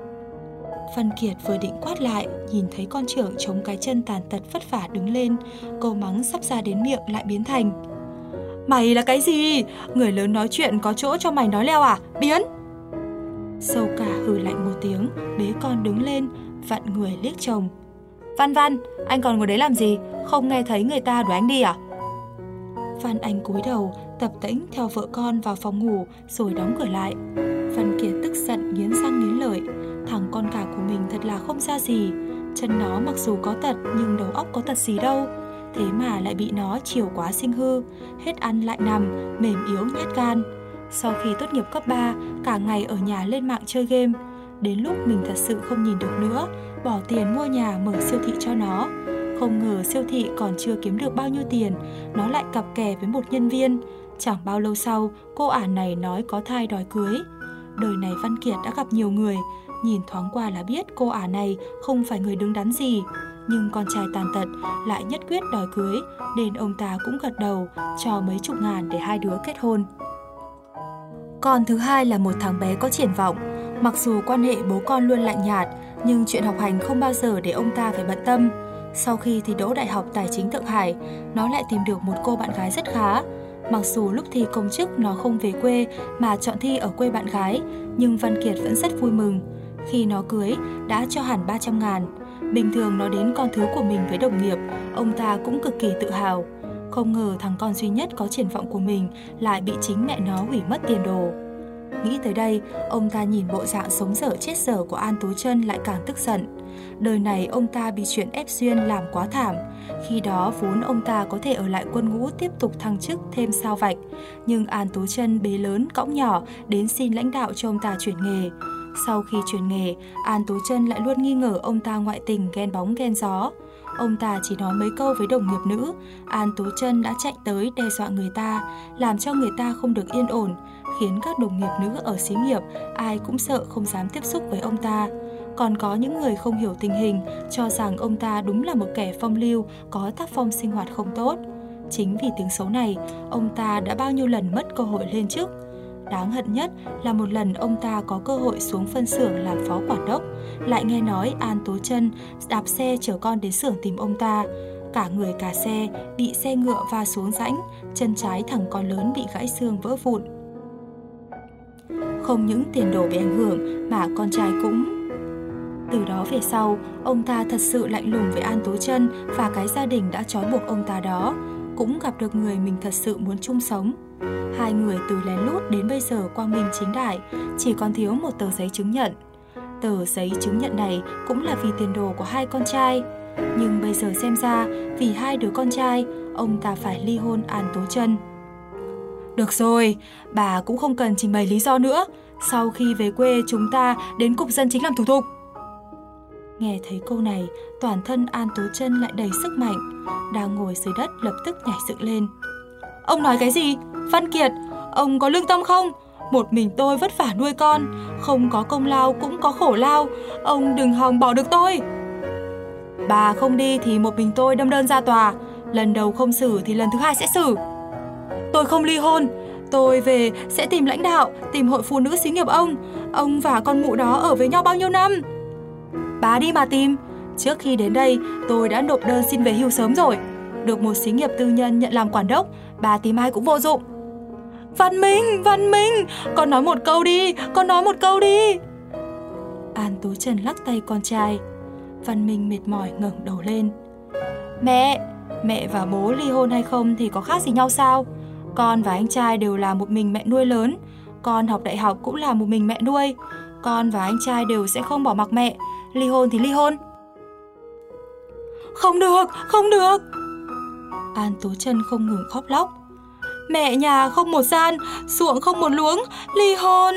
Văn Kiệt vừa định quát lại, nhìn thấy con trưởng chống cái chân tàn tật vất vả đứng lên, câu mắng sắp ra đến miệng lại biến thành: Mày là cái gì? Người lớn nói chuyện có chỗ cho mày nói leo à? Biến! Sâu Cả hừ lạnh một tiếng, bế con đứng lên, vặn người liếc chồng. Văn Văn, anh còn ngồi đấy làm gì? Không nghe thấy người ta đuổi anh đi à? Văn Anh cúi đầu, tập tễnh theo vợ con vào phòng ngủ rồi đóng cửa lại. Văn Kiệt tức giận nghiến răng nghiến lợi. Thằng con cả của mình thật là không ra gì. Chân nó mặc dù có tật nhưng đầu óc có tật gì đâu. Thế mà lại bị nó chiều quá sinh hư. Hết ăn lại nằm, mềm yếu nhát gan. Sau khi tốt nghiệp cấp 3, cả ngày ở nhà lên mạng chơi game. Đến lúc mình thật sự không nhìn được nữa, bỏ tiền mua nhà mở siêu thị cho nó. Không ngờ siêu thị còn chưa kiếm được bao nhiêu tiền, nó lại cặp kè với một nhân viên. Chẳng bao lâu sau, cô ả này nói có thai đòi cưới. Đời này Văn Kiệt đã gặp nhiều người, nhìn thoáng qua là biết cô ả này không phải người đứng đắn gì. Nhưng con trai tàn tật lại nhất quyết đòi cưới, nên ông ta cũng gật đầu, cho mấy chục ngàn để hai đứa kết hôn. Con thứ hai là một thằng bé có triển vọng. Mặc dù quan hệ bố con luôn lạnh nhạt, nhưng chuyện học hành không bao giờ để ông ta phải bận tâm. Sau khi thi đỗ Đại học Tài chính Thượng Hải, nó lại tìm được một cô bạn gái rất khá. Mặc dù lúc thi công chức nó không về quê mà chọn thi ở quê bạn gái, nhưng Văn Kiệt vẫn rất vui mừng. Khi nó cưới, đã cho hẳn 300 ngàn. Bình thường nó đến con thứ của mình với đồng nghiệp, ông ta cũng cực kỳ tự hào. Không ngờ thằng con duy nhất có triển vọng của mình lại bị chính mẹ nó hủy mất tiền đồ. Nghĩ tới đây, ông ta nhìn bộ dạng sống dở chết dở của An Tú Chân lại càng tức giận. Đời này ông ta bị chuyện ép duyên làm quá thảm. Khi đó vốn ông ta có thể ở lại quân ngũ tiếp tục thăng chức thêm sao vạch. Nhưng An Tú Chân bế lớn cõng nhỏ đến xin lãnh đạo cho ông ta chuyển nghề. Sau khi chuyển nghề, An Tú Chân lại luôn nghi ngờ ông ta ngoại tình ghen bóng ghen gió. Ông ta chỉ nói mấy câu với đồng nghiệp nữ, An Tú Chân đã chạy tới đe dọa người ta, làm cho người ta không được yên ổn, khiến các đồng nghiệp nữ ở xí nghiệp ai cũng sợ không dám tiếp xúc với ông ta. Còn có những người không hiểu tình hình, cho rằng ông ta đúng là một kẻ phong lưu, có tác phong sinh hoạt không tốt. Chính vì tiếng xấu này, ông ta đã bao nhiêu lần mất cơ hội lên chức. Đáng hận nhất là một lần ông ta có cơ hội xuống phân xưởng làm phó quản đốc, lại nghe nói An Tú Chân đạp xe chở con đến xưởng tìm ông ta. Cả người cả xe bị xe ngựa va xuống rãnh, chân trái thằng con lớn bị gãy xương vỡ vụn. Không những tiền đồ bị ảnh hưởng mà con trai cũng... Từ đó về sau, ông ta thật sự lạnh lùng với An Tú Chân và cái gia đình đã trói buộc ông ta đó. Cũng gặp được người mình thật sự muốn chung sống. Hai người từ lén lút đến bây giờ quang minh chính đại, chỉ còn thiếu một tờ giấy chứng nhận. Tờ giấy chứng nhận này cũng là vì tiền đồ của hai con trai. Nhưng bây giờ xem ra, vì hai đứa con trai, ông ta phải ly hôn An Tú Chân. Được rồi, bà cũng không cần trình bày lý do nữa. Sau khi về quê chúng ta đến cục dân chính làm thủ tục. Nghe thấy câu này, toàn thân An Tú Chân lại đầy sức mạnh. Đang ngồi dưới đất lập tức nhảy dựng lên. Ông nói cái gì? Văn Kiệt, ông có lương tâm không? Một mình tôi vất vả nuôi con, không có công lao cũng có khổ lao. Ông đừng hòng bỏ được tôi. Bà không đi thì một mình tôi đâm đơn ra tòa. Lần đầu không xử thì lần thứ hai sẽ xử. Tôi không ly hôn. Tôi về sẽ tìm lãnh đạo, tìm hội phụ nữ xí nghiệp ông. Ông và con mụ đó ở với nhau bao nhiêu năm? Bà đi mà tìm. Trước khi đến đây, tôi đã nộp đơn xin về hưu sớm rồi. Được một xí nghiệp tư nhân nhận làm quản đốc, bà tìm ai cũng vô dụng. Văn Minh, con nói một câu đi, con nói một câu đi. An Tố Trân lắc tay con trai. Văn Minh mệt mỏi ngẩng đầu lên. Mẹ và bố ly hôn hay không thì có khác gì nhau sao? Con và anh trai đều là một mình mẹ nuôi lớn. Con học đại học cũng là một mình mẹ nuôi. Con và anh trai đều sẽ không bỏ mặc mẹ. Ly hôn thì ly hôn. Không được. An Tố Trân không ngừng khóc lóc. Mẹ nhà không một gian, ruộng không một luống, ly hôn.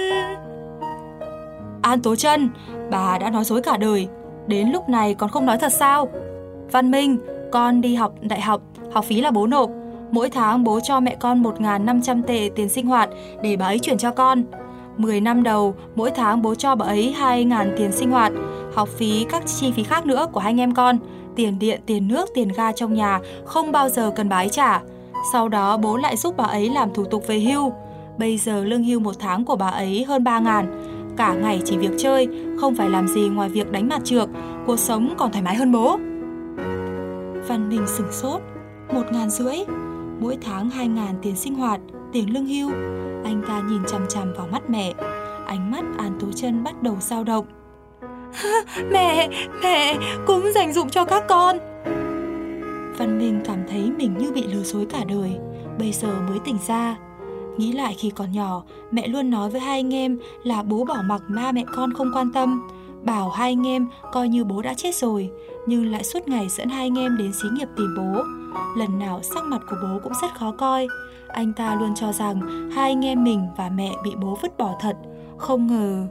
An Tố Trân, bà đã nói dối cả đời. Đến lúc này còn không nói thật sao? Văn Minh, con đi học đại học, học phí là bố nộp. Mỗi tháng bố cho mẹ con 1.500 tệ tiền sinh hoạt để bà ấy chuyển cho con. 10 năm đầu, mỗi tháng bố cho bà ấy 2.000 tiền sinh hoạt, học phí các chi phí khác nữa của hai anh em con. Tiền điện, tiền nước, tiền ga trong nhà không bao giờ cần bà ấy trả. Sau đó bố lại giúp bà ấy làm thủ tục về hưu. Bây giờ lương hưu một tháng của bà ấy hơn 3.000. Cả ngày chỉ việc chơi, không phải làm gì ngoài việc đánh mặt trược. Cuộc sống còn thoải mái hơn bố. Văn Minh sửng sốt. 1.500, mỗi tháng 2.000 tiền sinh hoạt, tiền lương hưu. Anh ta nhìn chằm chằm vào mắt mẹ. Ánh mắt An Tố Trân bắt đầu dao động. Mẹ cũng dành dụm cho các con. Văn Minh cảm thấy mình như bị lừa dối cả đời. Bây giờ mới tỉnh ra. Nghĩ lại khi còn nhỏ, mẹ luôn nói với hai anh em là bố bỏ mặc ba mẹ con không quan tâm. Bảo hai anh em coi như bố đã chết rồi, nhưng lại suốt ngày dẫn hai anh em đến xí nghiệp tìm bố. Lần nào sắc mặt của bố cũng rất khó coi. Anh ta luôn cho rằng hai anh em mình và mẹ bị bố vứt bỏ thật. Không ngờ...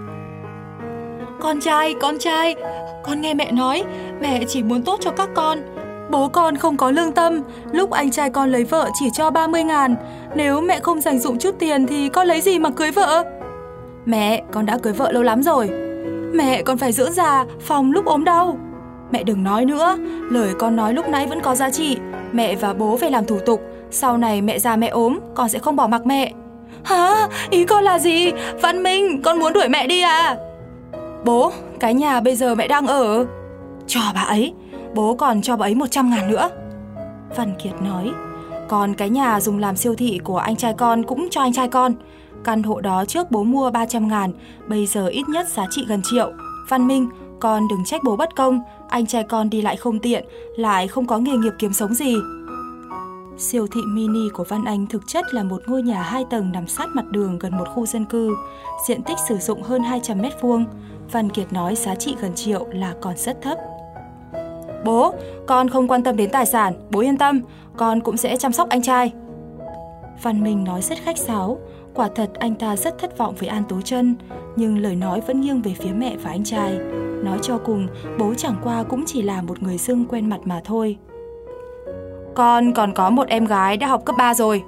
Con trai, con nghe mẹ nói, mẹ chỉ muốn tốt cho các con. Bố con không có lương tâm, lúc anh trai con lấy vợ chỉ cho 30.000. Nếu mẹ không dành dụm chút tiền thì con lấy gì mà cưới vợ? Mẹ, con đã cưới vợ lâu lắm rồi. Mẹ còn phải dưỡng già, phòng lúc ốm đau. Mẹ đừng nói nữa, lời con nói lúc nãy vẫn có giá trị. Mẹ và bố phải làm thủ tục, sau này mẹ già mẹ ốm, con sẽ không bỏ mặc mẹ. Hả? Ý con là gì? Văn Minh, con muốn đuổi mẹ đi à? Bố, cái nhà bây giờ mẹ đang ở. Cho bà ấy, bố còn cho bà ấy 100.000 nữa. Văn Kiệt nói. Còn cái nhà dùng làm siêu thị của anh trai con cũng cho anh trai con. Căn hộ đó trước bố mua 300.000, bây giờ ít nhất giá trị gần triệu. Văn Minh, con đừng trách bố bất công. Anh trai con đi lại không tiện, lại không có nghề nghiệp kiếm sống gì. Siêu thị mini của Văn Anh thực chất là một ngôi nhà 2 tầng nằm sát mặt đường gần một khu dân cư. Diện tích sử dụng hơn 200 m². Văn Kiệt nói giá trị gần triệu là còn rất thấp. Bố, con không quan tâm đến tài sản, bố yên tâm, con cũng sẽ chăm sóc anh trai. Văn Minh nói rất khách sáo. Quả thật anh ta rất thất vọng với An Tố Trân, nhưng lời nói vẫn nghiêng về phía mẹ và anh trai. Nói cho cùng, bố chẳng qua cũng chỉ là một người dưng quen mặt mà thôi. Con còn có một em gái đã học cấp 3 rồi.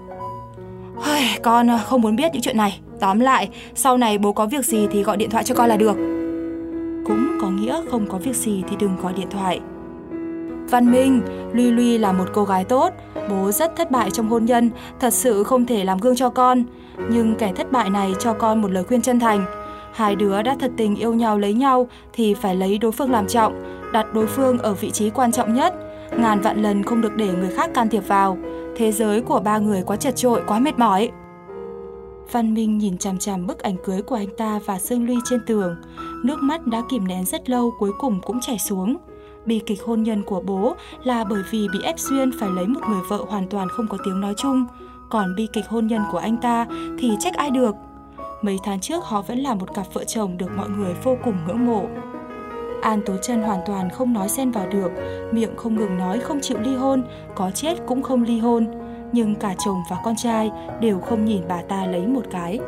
Con không muốn biết những chuyện này. Tóm lại, sau này bố có việc gì thì gọi điện thoại cho con là được. Cũng có nghĩa không có việc gì thì đừng gọi điện thoại. Văn Minh, Luy là một cô gái tốt. Bố rất thất bại trong hôn nhân, thật sự không thể làm gương cho con. Nhưng kẻ thất bại này cho con một lời khuyên chân thành. Hai đứa đã thật tình yêu nhau lấy nhau thì phải lấy đối phương làm trọng, đặt đối phương ở vị trí quan trọng nhất. Ngàn vạn lần không được để người khác can thiệp vào. Thế giới của ba người quá chật chội, quá mệt mỏi. Văn Minh nhìn chằm chằm bức ảnh cưới của anh ta và Dương Luy trên tường. Nước mắt đã kìm nén rất lâu cuối cùng cũng chảy xuống. Bi kịch hôn nhân của bố là bởi vì bị ép duyên phải lấy một người vợ hoàn toàn không có tiếng nói chung. Còn bi kịch hôn nhân của anh ta thì trách ai được. Mấy tháng trước họ vẫn là một cặp vợ chồng được mọi người vô cùng ngưỡng mộ. An Tố Trân hoàn toàn không nói xen vào được, miệng không ngừng nói không chịu ly hôn, có chết cũng không ly hôn. Nhưng cả chồng và con trai đều không nhìn bà ta lấy một cái.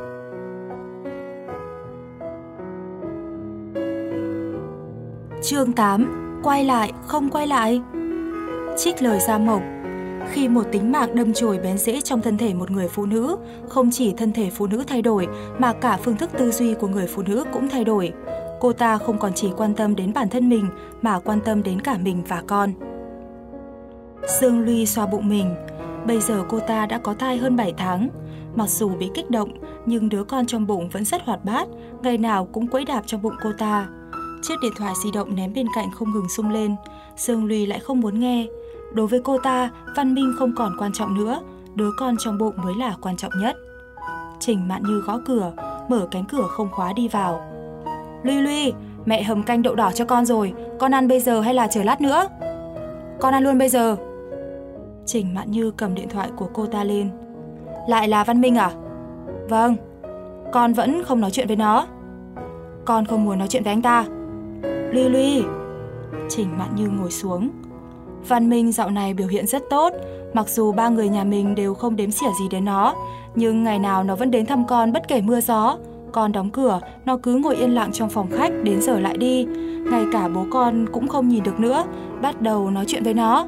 Chương 8. Quay lại, không quay lại. Trích lời Gia Mộc. Khi một tính mạng đâm chồi bén rễ trong thân thể một người phụ nữ, không chỉ thân thể phụ nữ thay đổi mà cả phương thức tư duy của người phụ nữ cũng thay đổi. Cô ta không còn chỉ quan tâm đến bản thân mình mà quan tâm đến cả mình và con. Dương Luy xoa bụng mình. Bây giờ cô ta đã có thai hơn 7 tháng. Mặc dù bị kích động, nhưng đứa con trong bụng vẫn rất hoạt bát, ngày nào cũng quẫy đạp trong bụng cô ta. Chiếc điện thoại di động ném bên cạnh không ngừng rung lên. Sương Ly lại không muốn nghe. Đối với cô ta, văn minh không còn quan trọng nữa, đứa con trong bụng mới là quan trọng nhất. Trình Mạn Như gõ cửa, mở cánh cửa không khóa đi vào. Ly Ly, mẹ hầm canh đậu đỏ cho con rồi, con ăn bây giờ hay là chờ lát nữa? Con ăn luôn bây giờ. Trình Mạn Như cầm điện thoại của cô ta lên. Lại là Văn Minh à? Vâng. Con vẫn không nói chuyện với nó. Con không muốn nói chuyện với anh ta. Ly Ly. Trình Mạn Như ngồi xuống. Văn Minh dạo này biểu hiện rất tốt. Mặc dù ba người nhà mình đều không đếm xỉa gì đến nó, nhưng ngày nào nó vẫn đến thăm con bất kể mưa gió. Con đóng cửa, nó cứ ngồi yên lặng trong phòng khách đến giờ lại đi. Ngay cả bố con cũng không nhìn được nữa, bắt đầu nói chuyện với nó.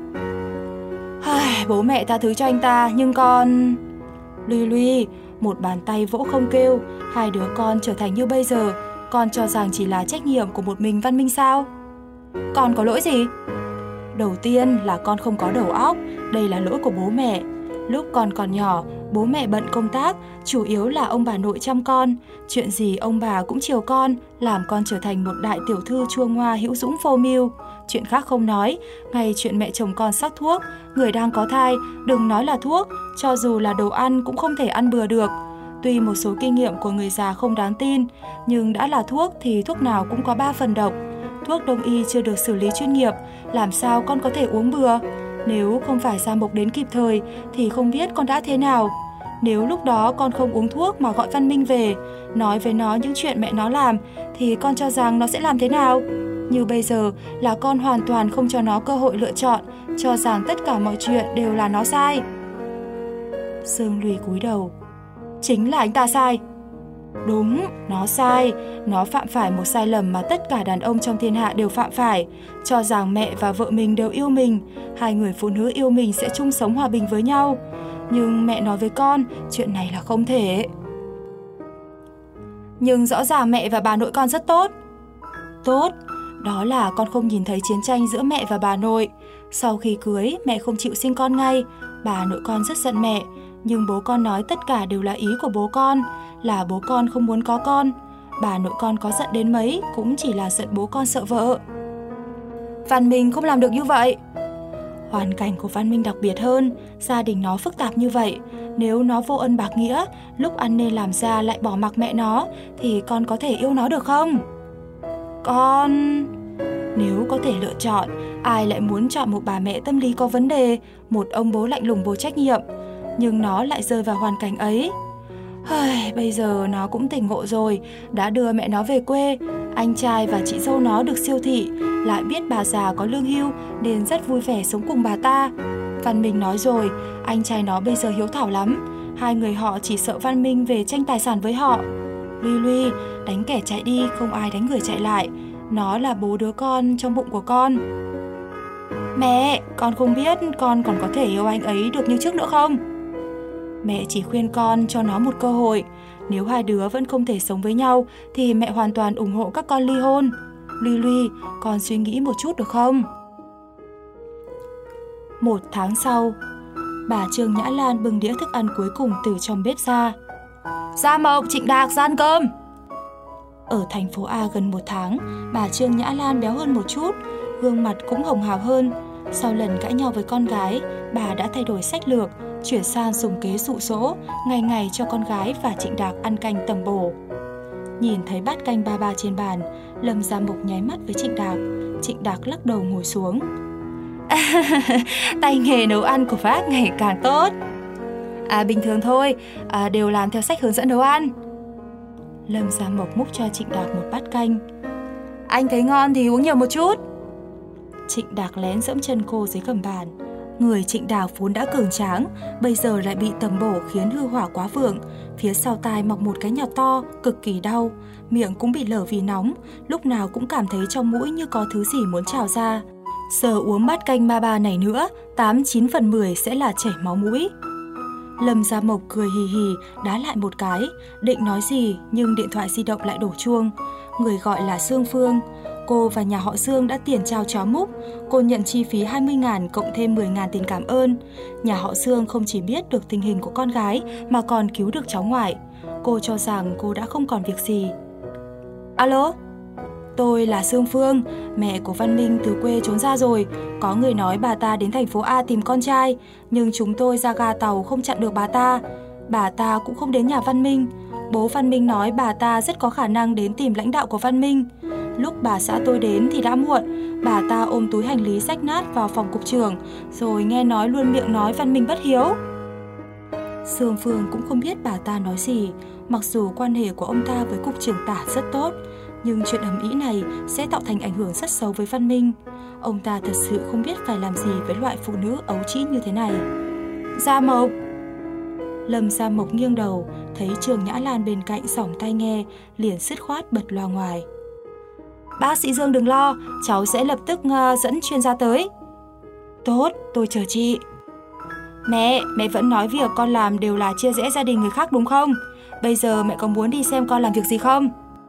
Bố mẹ tha thứ cho anh ta, nhưng con... Ly Ly, một bàn tay vỗ không kêu, hai đứa con trở thành như bây giờ, con cho rằng chỉ là trách nhiệm của một mình Văn Minh sao? Con có lỗi gì? Đầu tiên là con không có đầu óc, đây là lỗi của bố mẹ. Lúc con còn nhỏ, bố mẹ bận công tác, chủ yếu là ông bà nội chăm con. Chuyện gì ông bà cũng chiều con, làm con trở thành một đại tiểu thư chua ngoa hữu dũng phô mưu. Chuyện khác không nói, ngay chuyện mẹ chồng con sắc thuốc, người đang có thai, đừng nói là thuốc, cho dù là đồ ăn cũng không thể ăn bừa được. Tuy một số kinh nghiệm của người già không đáng tin, nhưng đã là thuốc thì thuốc nào cũng có 3 phần độc. Thuốc đông y chưa được xử lý chuyên nghiệp, làm sao con có thể uống bừa? Nếu không phải Gia Mộc đến kịp thời thì không biết con đã thế nào. Nếu lúc đó con không uống thuốc mà gọi Văn Minh về, nói với nó những chuyện mẹ nó làm, thì con cho rằng nó sẽ làm thế nào? Như bây giờ là con hoàn toàn không cho nó cơ hội lựa chọn, cho rằng tất cả mọi chuyện đều là nó sai. Sương Ly cúi đầu. Chính là anh ta sai. Đúng, nó sai. Nó phạm phải một sai lầm mà tất cả đàn ông trong thiên hạ đều phạm phải, cho rằng mẹ và vợ mình đều yêu mình, hai người phụ nữ yêu mình sẽ chung sống hòa bình với nhau. Nhưng mẹ nói với con, chuyện này là không thể. Nhưng rõ ràng mẹ và bà nội con rất tốt. Tốt, đó là con không nhìn thấy chiến tranh giữa mẹ và bà nội. Sau khi cưới, mẹ không chịu sinh con ngay, bà nội con rất giận mẹ. Nhưng bố con nói tất cả đều là ý của bố con, là bố con không muốn có con. Bà nội con có giận đến mấy cũng chỉ là giận bố con sợ vợ. Văn Minh không làm được như vậy. Hoàn cảnh của Văn Minh đặc biệt hơn, gia đình nó phức tạp như vậy. Nếu nó vô ân bạc nghĩa, lúc ăn nên làm ra lại bỏ mặc mẹ nó, thì con có thể yêu nó được không? Con... Nếu có thể lựa chọn, ai lại muốn chọn một bà mẹ tâm lý có vấn đề, một ông bố lạnh lùng vô trách nhiệm? Nhưng nó lại rơi vào hoàn cảnh ấy. Bây giờ nó cũng tỉnh ngộ rồi, đã đưa mẹ nó về quê. Anh trai và chị dâu nó được siêu thị, lại biết bà già có lương hưu nên rất vui vẻ sống cùng bà ta. Văn Minh nói rồi, anh trai nó bây giờ hiếu thảo lắm. Hai người họ chỉ sợ Văn Minh về tranh tài sản với họ. Ly Ly, đánh kẻ chạy đi, không ai đánh người chạy lại. Nó là bố đứa con trong bụng của con. Mẹ, con không biết con còn có thể yêu anh ấy được như trước nữa không? Mẹ chỉ khuyên con cho nó một cơ hội. Nếu hai đứa vẫn không thể sống với nhau thì mẹ hoàn toàn ủng hộ các con ly hôn. Ly Ly, con suy nghĩ một chút được không? 1 tháng sau, bà Trương Nhã Lan bưng đĩa thức ăn cuối cùng từ trong bếp ra. Gia Mộc, Trịnh Đạc, ra ăn cơm. Ở thành phố A gần 1 tháng, bà Trương Nhã Lan béo hơn một chút, gương mặt cũng hồng hào hơn. Sau lần cãi nhau với con gái, bà đã thay đổi sách lược, chuyển sang dùng kế dụ dỗ, ngày ngày cho con gái và Trịnh Đạc ăn canh tầm bổ. Nhìn thấy bát canh ba ba trên bàn, Lâm Gia Mộc nháy mắt với Trịnh Đạc. Trịnh Đạc lắc đầu ngồi xuống. Tay nghề nấu ăn của bác ngày càng tốt. Bình thường thôi, đều làm theo sách hướng dẫn nấu ăn. Lâm Gia Mộc múc cho Trịnh Đạc một bát canh. Anh thấy ngon thì uống nhiều một chút. Trịnh Đạc lén giẫm chân cô dưới gầm bàn. Người Trịnh Đạc vốn đã cường tráng, bây giờ lại bị tầm bổ khiến hư hỏa quá vượng. Phía sau tai mọc một cái nhọt to, cực kỳ đau. Miệng cũng bị lở vì nóng, lúc nào cũng cảm thấy trong mũi như có thứ gì muốn trào ra. Giờ uống bát canh ba ba này nữa, 8-9 phần 10 sẽ là chảy máu mũi. Lâm Gia Mộc cười hì hì, đá lại một cái, định nói gì nhưng điện thoại di động lại đổ chuông. Người gọi là Sương Phương. Cô và nhà họ Dương đã tiền trao chó múc. Cô nhận chi phí 20.000 cộng thêm 10.000 tiền cảm ơn. Nhà họ Dương không chỉ biết được tình hình của con gái mà còn cứu được cháu ngoại. Cô cho rằng cô đã không còn việc gì. Alo? Tôi là Sương Phương, mẹ của Văn Minh từ quê trốn ra rồi. Có người nói bà ta đến thành phố A tìm con trai, nhưng chúng tôi ra ga tàu không chặn được bà ta. Bà ta cũng không đến nhà Văn Minh. Bố Văn Minh nói bà ta rất có khả năng đến tìm lãnh đạo của Văn Minh. Lúc bà xã tôi đến thì đã muộn. Bà ta ôm túi hành lý rách nát vào phòng cục trưởng, rồi nghe nói luôn miệng nói Văn Minh bất hiếu. Sương Phương cũng không biết bà ta nói gì. Mặc dù quan hệ của ông ta với cục trưởng Tả rất tốt, nhưng chuyện ầm ĩ này sẽ tạo thành ảnh hưởng rất xấu với Văn Minh. Ông ta thật sự không biết phải làm gì với loại phụ nữ ấu trĩ như thế này. Gia Mộc! Lâm Gia Mộc nghiêng đầu, thấy Trường Nhã Lan bên cạnh xỏng tai nghe, liền sứt khoát bật loa ngoài. Bác sĩ Dương đừng lo, cháu sẽ lập tức dẫn chuyên gia tới. Tốt, tôi chờ chị. Mẹ vẫn nói việc con làm đều là chia rẽ gia đình người khác đúng không? Bây giờ mẹ có muốn đi xem con làm việc gì không?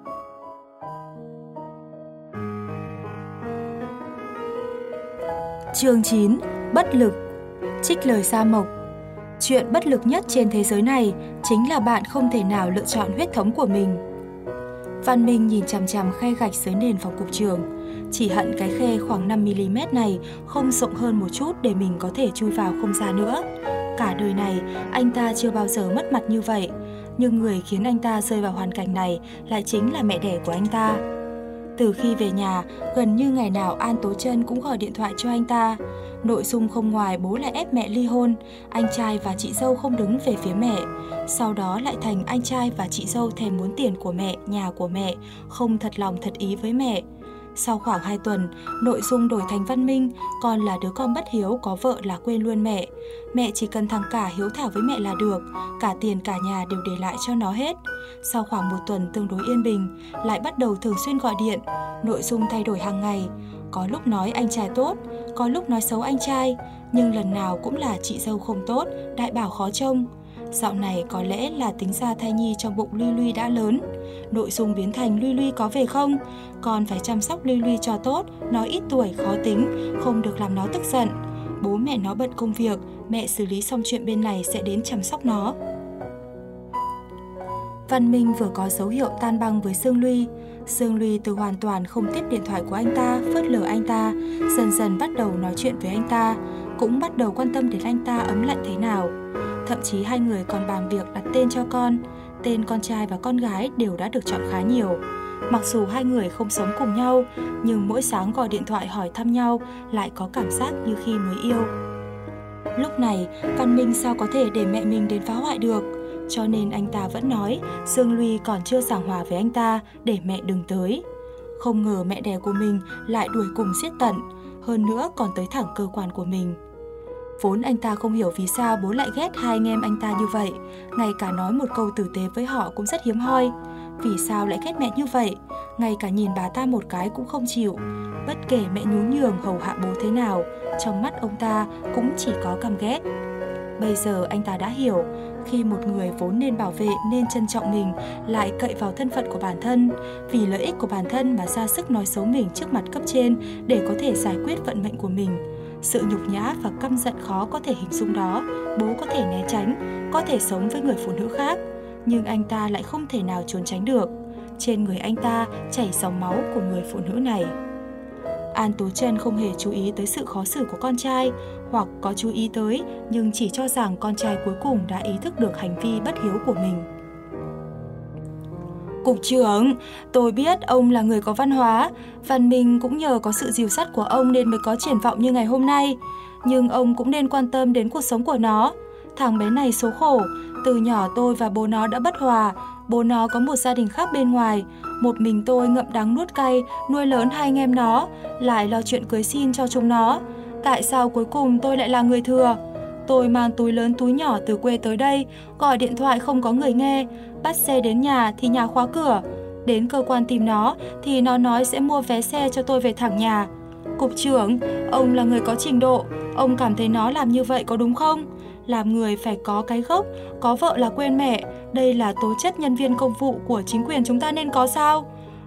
Chương 9. Bất lực. Trích lời Gia Mộc. Chuyện bất lực nhất trên thế giới này chính là bạn không thể nào lựa chọn huyết thống của mình. Văn Minh nhìn chằm chằm khe gạch dưới nền phòng cục trưởng. Chỉ hận cái khe khoảng 5mm này không rộng hơn một chút để mình có thể chui vào không ra nữa. Cả đời này, anh ta chưa bao giờ mất mặt như vậy. Nhưng người khiến anh ta rơi vào hoàn cảnh này lại chính là mẹ đẻ của anh ta. Từ khi về nhà, gần như ngày nào An Tố Trân cũng gọi điện thoại cho anh ta. Nội dung không ngoài bố lại ép mẹ ly hôn, anh trai và chị dâu không đứng về phía mẹ. Sau đó lại thành anh trai và chị dâu thèm muốn tiền của mẹ, nhà của mẹ, không thật lòng thật ý với mẹ. Sau khoảng 2 tuần, nội dung đổi thành Văn Minh, con là đứa con bất hiếu, có vợ là quên luôn mẹ. Mẹ chỉ cần thằng cả hiếu thảo với mẹ là được, cả tiền cả nhà đều để lại cho nó hết. Sau khoảng 1 tuần tương đối yên bình, lại bắt đầu thường xuyên gọi điện, nội dung thay đổi hàng ngày. Có lúc nói anh trai tốt, có lúc nói xấu anh trai, nhưng lần nào cũng là chị dâu không tốt, đại bảo khó trông. Dạo này có lẽ là tính ra thai nhi trong bụng Luy Luy đã lớn. Nội dung biến thành Luy Luy có về không? Con phải chăm sóc Luy Luy cho tốt, nó ít tuổi, khó tính, không được làm nó tức giận. Bố mẹ nó bận công việc, mẹ xử lý xong chuyện bên này sẽ đến chăm sóc nó. Văn Minh vừa có dấu hiệu tan băng với Sương Luy. Sương Luy từ hoàn toàn không tiếp điện thoại của anh ta, phớt lờ anh ta, dần dần bắt đầu nói chuyện với anh ta, cũng bắt đầu quan tâm đến anh ta ấm lạnh thế nào. Thậm chí hai người còn bàn việc đặt tên cho con. Tên con trai và con gái đều đã được chọn khá nhiều. Mặc dù hai người không sống cùng nhau, nhưng mỗi sáng gọi điện thoại hỏi thăm nhau lại có cảm giác như khi mới yêu. Lúc này, Văn Minh sao có thể để mẹ mình đến phá hoại được? Cho nên anh ta vẫn nói Sương Luy còn chưa giảng hòa với anh ta, để mẹ đừng tới. Không ngờ mẹ đẻ của mình lại đuổi cùng giết tận, hơn nữa còn tới thẳng cơ quan của mình. Vốn anh ta không hiểu vì sao bố lại ghét hai anh em anh ta như vậy, ngay cả nói một câu tử tế với họ cũng rất hiếm hoi. Vì sao lại ghét mẹ như vậy? Ngay cả nhìn bà ta một cái cũng không chịu. Bất kể mẹ nhún nhường hầu hạ bố thế nào, trong mắt ông ta cũng chỉ có căm ghét. Bây giờ anh ta đã hiểu, khi một người vốn nên bảo vệ, nên trân trọng mình lại cậy vào thân phận của bản thân, vì lợi ích của bản thân mà ra sức nói xấu mình trước mặt cấp trên để có thể giải quyết vận mệnh của mình. Sự nhục nhã và căm giận khó có thể hình dung đó, bố có thể né tránh, có thể sống với người phụ nữ khác, nhưng anh ta lại không thể nào trốn tránh được. Trên người anh ta chảy dòng máu của người phụ nữ này. An Tố Trân không hề chú ý tới sự khó xử của con trai, hoặc có chú ý tới nhưng chỉ cho rằng con trai cuối cùng đã ý thức được hành vi bất hiếu của mình. Cục trưởng, tôi biết ông là người có văn hóa, Văn Minh cũng nhờ có sự dìu dắt của ông nên mới có triển vọng như ngày hôm nay. Nhưng ông cũng nên quan tâm đến cuộc sống của nó. Thằng bé này số khổ, từ nhỏ tôi và bố nó đã bất hòa, bố nó có một gia đình khác bên ngoài. Một mình tôi ngậm đắng nuốt cay, nuôi lớn hai anh em nó, lại lo chuyện cưới xin cho chúng nó. Tại sao cuối cùng tôi lại là người thừa? Tôi mang túi lớn túi nhỏ từ quê tới đây, gọi điện thoại không có người nghe, bắt xe đến nhà thì nhà khóa cửa. Đến cơ quan tìm nó thì nó nói sẽ mua vé xe cho tôi về thẳng nhà. Cục trưởng, ông là người có trình độ, ông cảm thấy nó làm như vậy có đúng không? Làm người phải có cái gốc, có vợ là quên mẹ, đây là tố chất nhân viên công vụ của chính quyền chúng ta nên có sao?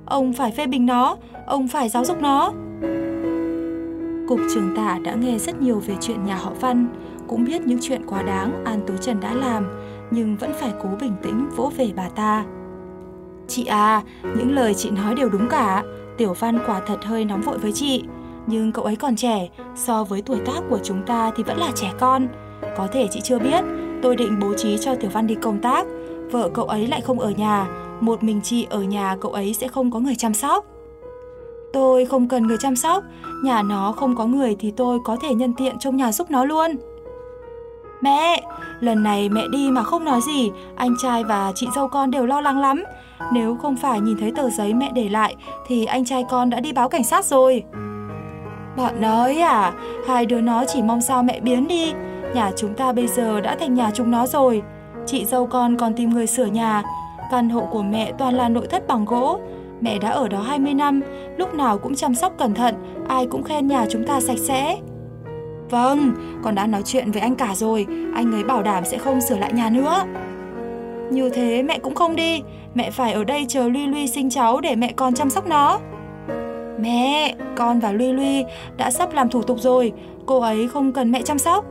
Ông phải phê bình nó, ông phải giáo dục nó. Cục trưởng Tả đã nghe rất nhiều về chuyện nhà họ Văn, cũng biết những chuyện quá đáng An Tố Trần đã làm, nhưng vẫn phải cố bình tĩnh vỗ về bà ta. Chị à, những lời chị nói đều đúng cả. Tiểu Văn quả thật hơi nóng vội với chị, nhưng cậu ấy còn trẻ, so với tuổi tác của chúng ta thì vẫn là trẻ con. Có thể chị chưa biết, tôi định bố trí cho Tiểu Văn đi công tác. Vợ cậu ấy lại không ở nhà, một mình chị ở nhà cậu ấy sẽ không có người chăm sóc. Tôi không cần người chăm sóc, nhà nó không có người thì tôi có thể nhân tiện trông nhà giúp nó luôn. Mẹ, lần này mẹ đi mà không nói gì, anh trai và chị dâu con đều lo lắng lắm. Nếu không phải nhìn thấy tờ giấy mẹ để lại thì anh trai con đã đi báo cảnh sát rồi. Bọn nó ấy à, hai đứa nó chỉ mong sao mẹ biến đi. Nhà chúng ta bây giờ đã thành nhà chúng nó rồi. Chị dâu con còn tìm người sửa nhà. Căn hộ của mẹ toàn là nội thất bằng gỗ. Mẹ đã ở đó 20 năm, lúc nào cũng chăm sóc cẩn thận, ai cũng khen nhà chúng ta sạch sẽ. Vâng, con đã nói chuyện với anh cả rồi, anh ấy bảo đảm sẽ không sửa lại nhà nữa. Như thế mẹ cũng không đi, mẹ phải ở đây chờ Luy Luy sinh cháu để mẹ con chăm sóc nó. Mẹ, con và Luy Luy đã sắp làm thủ tục rồi, cô ấy không cần mẹ chăm sóc.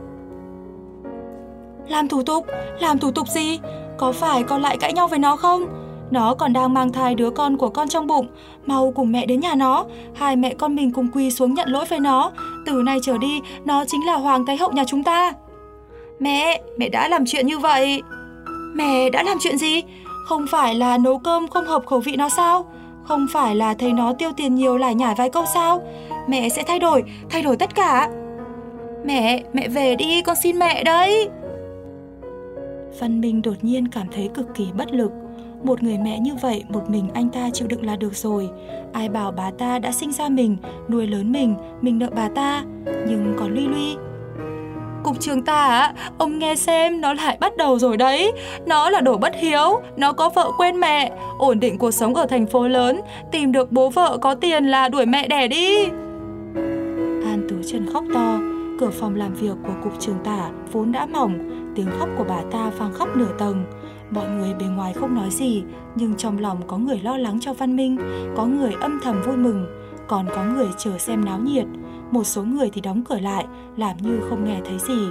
Làm thủ tục gì? Có phải con lại cãi nhau với nó không? Nó còn đang mang thai đứa con của con trong bụng. Mau cùng mẹ đến nhà nó, hai mẹ con mình cùng quỳ xuống nhận lỗi với nó. Từ nay trở đi, nó chính là Hoàng Thái Hậu nhà chúng ta. Mẹ đã làm chuyện như vậy. Mẹ đã làm chuyện gì? Không phải là nấu cơm không hợp khẩu vị nó sao? Không phải là thấy nó tiêu tiền nhiều lải nhải vài câu sao? Mẹ sẽ thay đổi tất cả. Mẹ về đi, con xin mẹ đấy. Văn Minh đột nhiên cảm thấy cực kỳ bất lực. Một người mẹ như vậy, một mình anh ta chịu đựng là được rồi. Ai bảo bà ta đã sinh ra mình, nuôi lớn mình nợ bà ta. Nhưng còn Luy Luy. Cục trưởng Tả, ông nghe xem, nó lại bắt đầu rồi đấy. Nó là đồ bất hiếu, nó có vợ quên mẹ, ổn định cuộc sống ở thành phố lớn, tìm được bố vợ có tiền là đuổi mẹ đẻ đi. An Tú Trần khóc to. Cửa phòng làm việc của cục trưởng Tả vốn đã mỏng, tiếng khóc của bà ta vang khắp nửa tầng. Mọi người bề ngoài không nói gì, nhưng trong lòng có người lo lắng cho Văn Minh, có người âm thầm vui mừng, còn có người chờ xem náo nhiệt. Một số người thì đóng cửa lại, làm như không nghe thấy gì.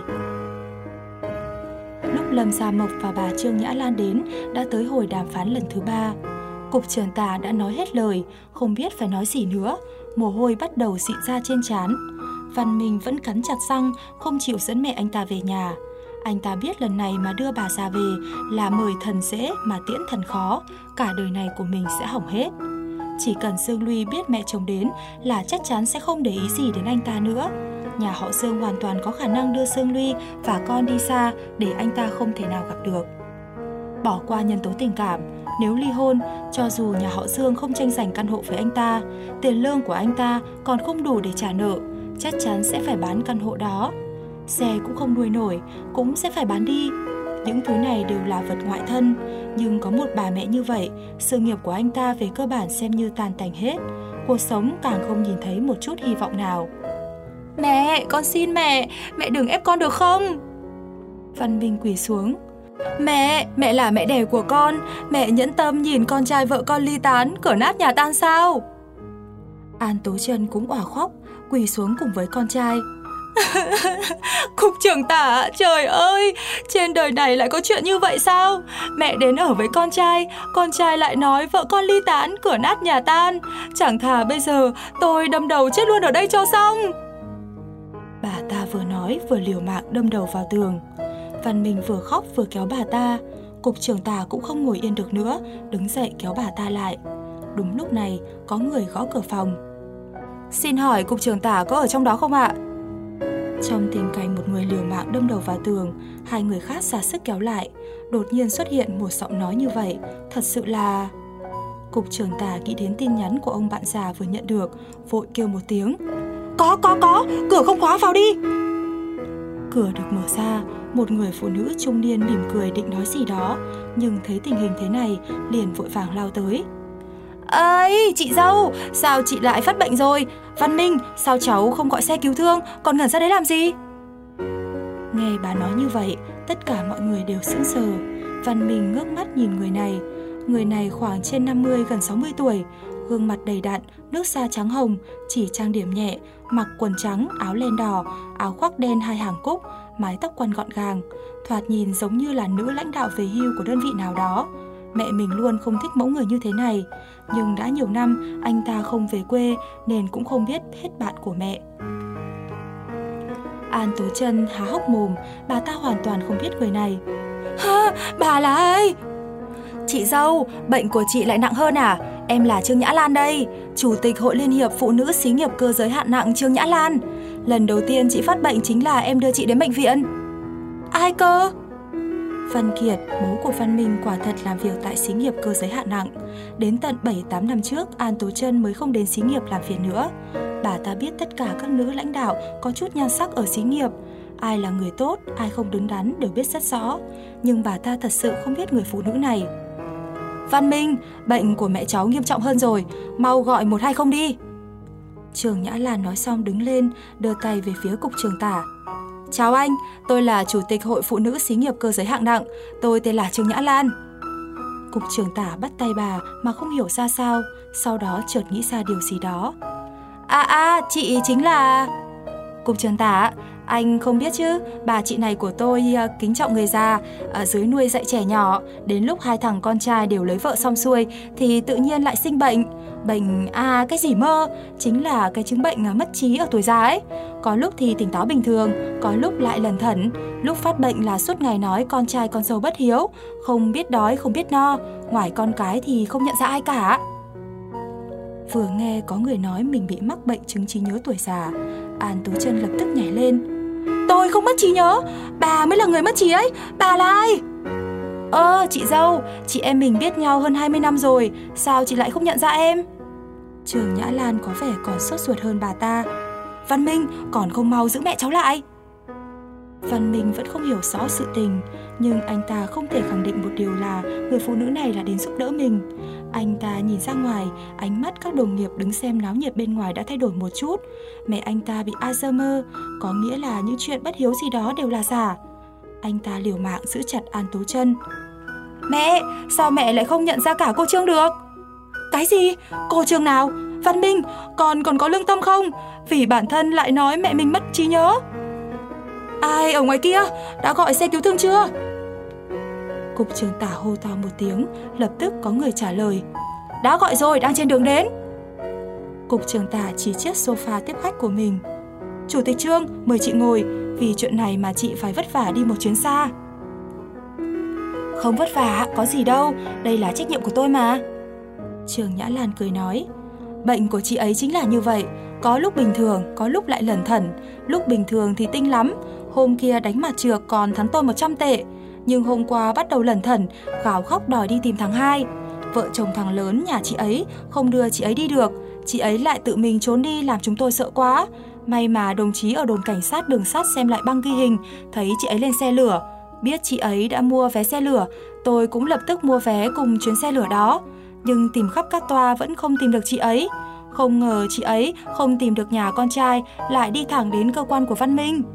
Lúc Lâm Gia Mộc và bà Trương Nhã Lan đến, đã tới hồi đàm phán lần thứ 3. Cục trưởng Tả đã nói hết lời, không biết phải nói gì nữa, mồ hôi bắt đầu rịn ra trên trán. Văn Minh vẫn cắn chặt răng, không chịu dẫn mẹ anh ta về nhà. Anh ta biết lần này mà đưa bà già về là mời thần dễ mà tiễn thần khó, cả đời này của mình sẽ hỏng hết. Chỉ cần Dương Luy biết mẹ chồng đến là chắc chắn sẽ không để ý gì đến anh ta nữa. Nhà họ Dương hoàn toàn có khả năng đưa Dương Luy và con đi xa để anh ta không thể nào gặp được. Bỏ qua nhân tố tình cảm, nếu ly hôn, cho dù nhà họ Dương không tranh giành căn hộ với anh ta, tiền lương của anh ta còn không đủ để trả nợ, chắc chắn sẽ phải bán căn hộ đó. Xe cũng không nuôi nổi, cũng sẽ phải bán đi. Những thứ này đều là vật ngoại thân, nhưng có một bà mẹ như vậy, sự nghiệp của anh ta về cơ bản xem như tàn tành hết. Cuộc sống càng không nhìn thấy một chút hy vọng nào. Mẹ, con xin mẹ đừng ép con được không? Văn Minh quỳ xuống. Mẹ là mẹ đẻ của con, mẹ nhẫn tâm nhìn con trai vợ con ly tán, cửa nát nhà tan sao? An Tố Trần cũng òa khóc, quỳ xuống cùng với con trai. Cục trưởng Tả, trời ơi, trên đời này lại có chuyện như vậy sao? Mẹ đến ở với con trai lại nói vợ con ly tán, cửa nát nhà tan. Chẳng thà bây giờ tôi đâm đầu chết luôn ở đây cho xong. Bà ta vừa nói vừa liều mạng đâm đầu vào tường. Văn Minh vừa khóc vừa kéo bà ta. Cục trưởng Tả cũng không ngồi yên được nữa, đứng dậy kéo bà ta lại. Đúng lúc này có người gõ cửa phòng. Xin hỏi cục trưởng Tả có ở trong đó không ạ? Trong tình cảnh một người liều mạng đâm đầu vào tường, hai người khác ra sức kéo lại, đột nhiên xuất hiện một giọng nói như vậy, thật sự là... Cục trưởng Tả nghĩ đến tin nhắn của ông bạn già vừa nhận được, vội kêu một tiếng. Có, cửa không khóa, vào đi. Cửa được mở ra, một người phụ nữ trung niên mỉm cười định nói gì đó, nhưng thấy tình hình thế này, liền vội vàng lao tới. Ấy, chị dâu, sao chị lại phát bệnh rồi? Văn Minh, sao cháu không gọi xe cứu thương, còn ngẩn ra đấy làm gì? Nghe bà nói như vậy, tất cả mọi người đều sững sờ. Văn Minh ngước mắt nhìn người này. Người này khoảng trên 50 gần 60 tuổi, gương mặt đầy đặn, nước da trắng hồng, chỉ trang điểm nhẹ, mặc quần trắng, áo len đỏ, áo khoác đen 2 hàng cúc, mái tóc quăn gọn gàng, thoạt nhìn giống như là nữ lãnh đạo về hưu của đơn vị nào đó. Mẹ mình luôn không thích mẫu người như thế này, nhưng đã nhiều năm anh ta không về quê nên cũng không biết hết bạn của mẹ. An Tố Trân há hốc mồm, bà ta hoàn toàn không biết người này. Ha, bà là ai? Chị dâu, bệnh của chị lại nặng hơn à? Em là Trương Nhã Lan đây, Chủ tịch Hội Liên hiệp Phụ nữ Xí nghiệp Cơ giới hạn nặng Trương Nhã Lan. Lần đầu tiên chị phát bệnh chính là em đưa chị đến bệnh viện. Ai cơ? Văn Kiệt, bố của Văn Minh quả thật làm việc tại xí nghiệp cơ giới hạn nặng. Đến tận 7-8 năm trước, An Tố Trân mới không đến xí nghiệp làm việc nữa. Bà ta biết tất cả các nữ lãnh đạo có chút nhan sắc ở xí nghiệp. Ai là người tốt, ai không đứng đắn đều biết rất rõ. Nhưng bà ta thật sự không biết người phụ nữ này. Văn Minh, bệnh của mẹ cháu nghiêm trọng hơn rồi, mau gọi 120 đi. Trương Nhã Lan nói xong đứng lên, đưa tay về phía cục trưởng tả. Chào anh, tôi là Chủ tịch Hội Phụ nữ Xí nghiệp Cơ giới hạng nặng, tôi tên là Trương Nhã Lan. Cục trưởng tả bắt tay bà mà không hiểu ra sao, sau đó chợt nghĩ ra điều gì đó. Chị chính là... Cục trưởng tả, anh không biết chứ, bà chị này của tôi kính trọng người già, ở dưới nuôi dạy trẻ nhỏ, đến lúc 2 thằng con trai đều lấy vợ xong xuôi thì tự nhiên lại sinh bệnh. Bệnh cái gì mơ, chính là cái chứng bệnh mất trí ở tuổi già ấy. Có lúc thì tỉnh táo bình thường, có lúc lại lẩn thẩn. Lúc phát bệnh là suốt ngày nói con trai con dâu bất hiếu, không biết đói không biết no, ngoài con cái thì không nhận ra ai cả. Vừa nghe có người nói mình bị mắc bệnh chứng trí nhớ tuổi già, An Tố Trân lập tức nhảy lên. Tôi không mất trí nhớ, bà mới là người mất trí ấy, bà là ai? Chị dâu, chị em mình biết nhau hơn 20 năm rồi, sao chị lại không nhận ra em? Trương Nhã Lan có vẻ còn sốt ruột hơn bà ta. Văn Minh, còn không mau giữ mẹ cháu lại. Văn Minh vẫn không hiểu rõ sự tình, nhưng anh ta không thể khẳng định một điều là người phụ nữ này là đến giúp đỡ mình. Anh ta nhìn ra ngoài, ánh mắt các đồng nghiệp đứng xem náo nhiệt bên ngoài đã thay đổi một chút. Mẹ anh ta bị Alzheimer, có nghĩa là những chuyện bất hiếu gì đó đều là giả. Anh ta liều mạng giữ chặt An Tố Trân. Mẹ, sao mẹ lại không nhận ra cả cô Trương được? Cái gì? Cô Trương nào? Văn Minh, còn có lương tâm không? Vì bản thân lại nói mẹ mình mất trí nhớ. Ai ở ngoài kia? Đã gọi xe cứu thương chưa? Cục trưởng tả hô to một tiếng, lập tức có người trả lời. Đã gọi rồi, đang trên đường đến. Cục trưởng tả chỉ chiếc sofa tiếp khách của mình. Chủ tịch Trương, mời chị ngồi, vì chuyện này mà chị phải vất vả đi một chuyến xa. Không vất vả, có gì đâu, đây là trách nhiệm của tôi mà. Trương Nhã Lan cười nói. Bệnh của chị ấy chính là như vậy, có lúc bình thường, có lúc lại lẩn thẩn. Lúc bình thường thì tinh lắm, hôm kia đánh mặt trược còn thắng tôi 100 tệ. Nhưng hôm qua bắt đầu lẩn thẩn, gào khóc đòi đi tìm thằng hai. Vợ chồng thằng lớn nhà chị ấy không đưa chị ấy đi được, chị ấy lại tự mình trốn đi làm chúng tôi sợ quá. May mà đồng chí ở đồn cảnh sát đường sắt xem lại băng ghi hình, thấy chị ấy lên xe lửa. Biết chị ấy đã mua vé xe lửa, tôi cũng lập tức mua vé cùng chuyến xe lửa đó. Nhưng tìm khắp các toa vẫn không tìm được chị ấy. Không ngờ chị ấy không tìm được nhà con trai, lại đi thẳng đến cơ quan của Văn Minh.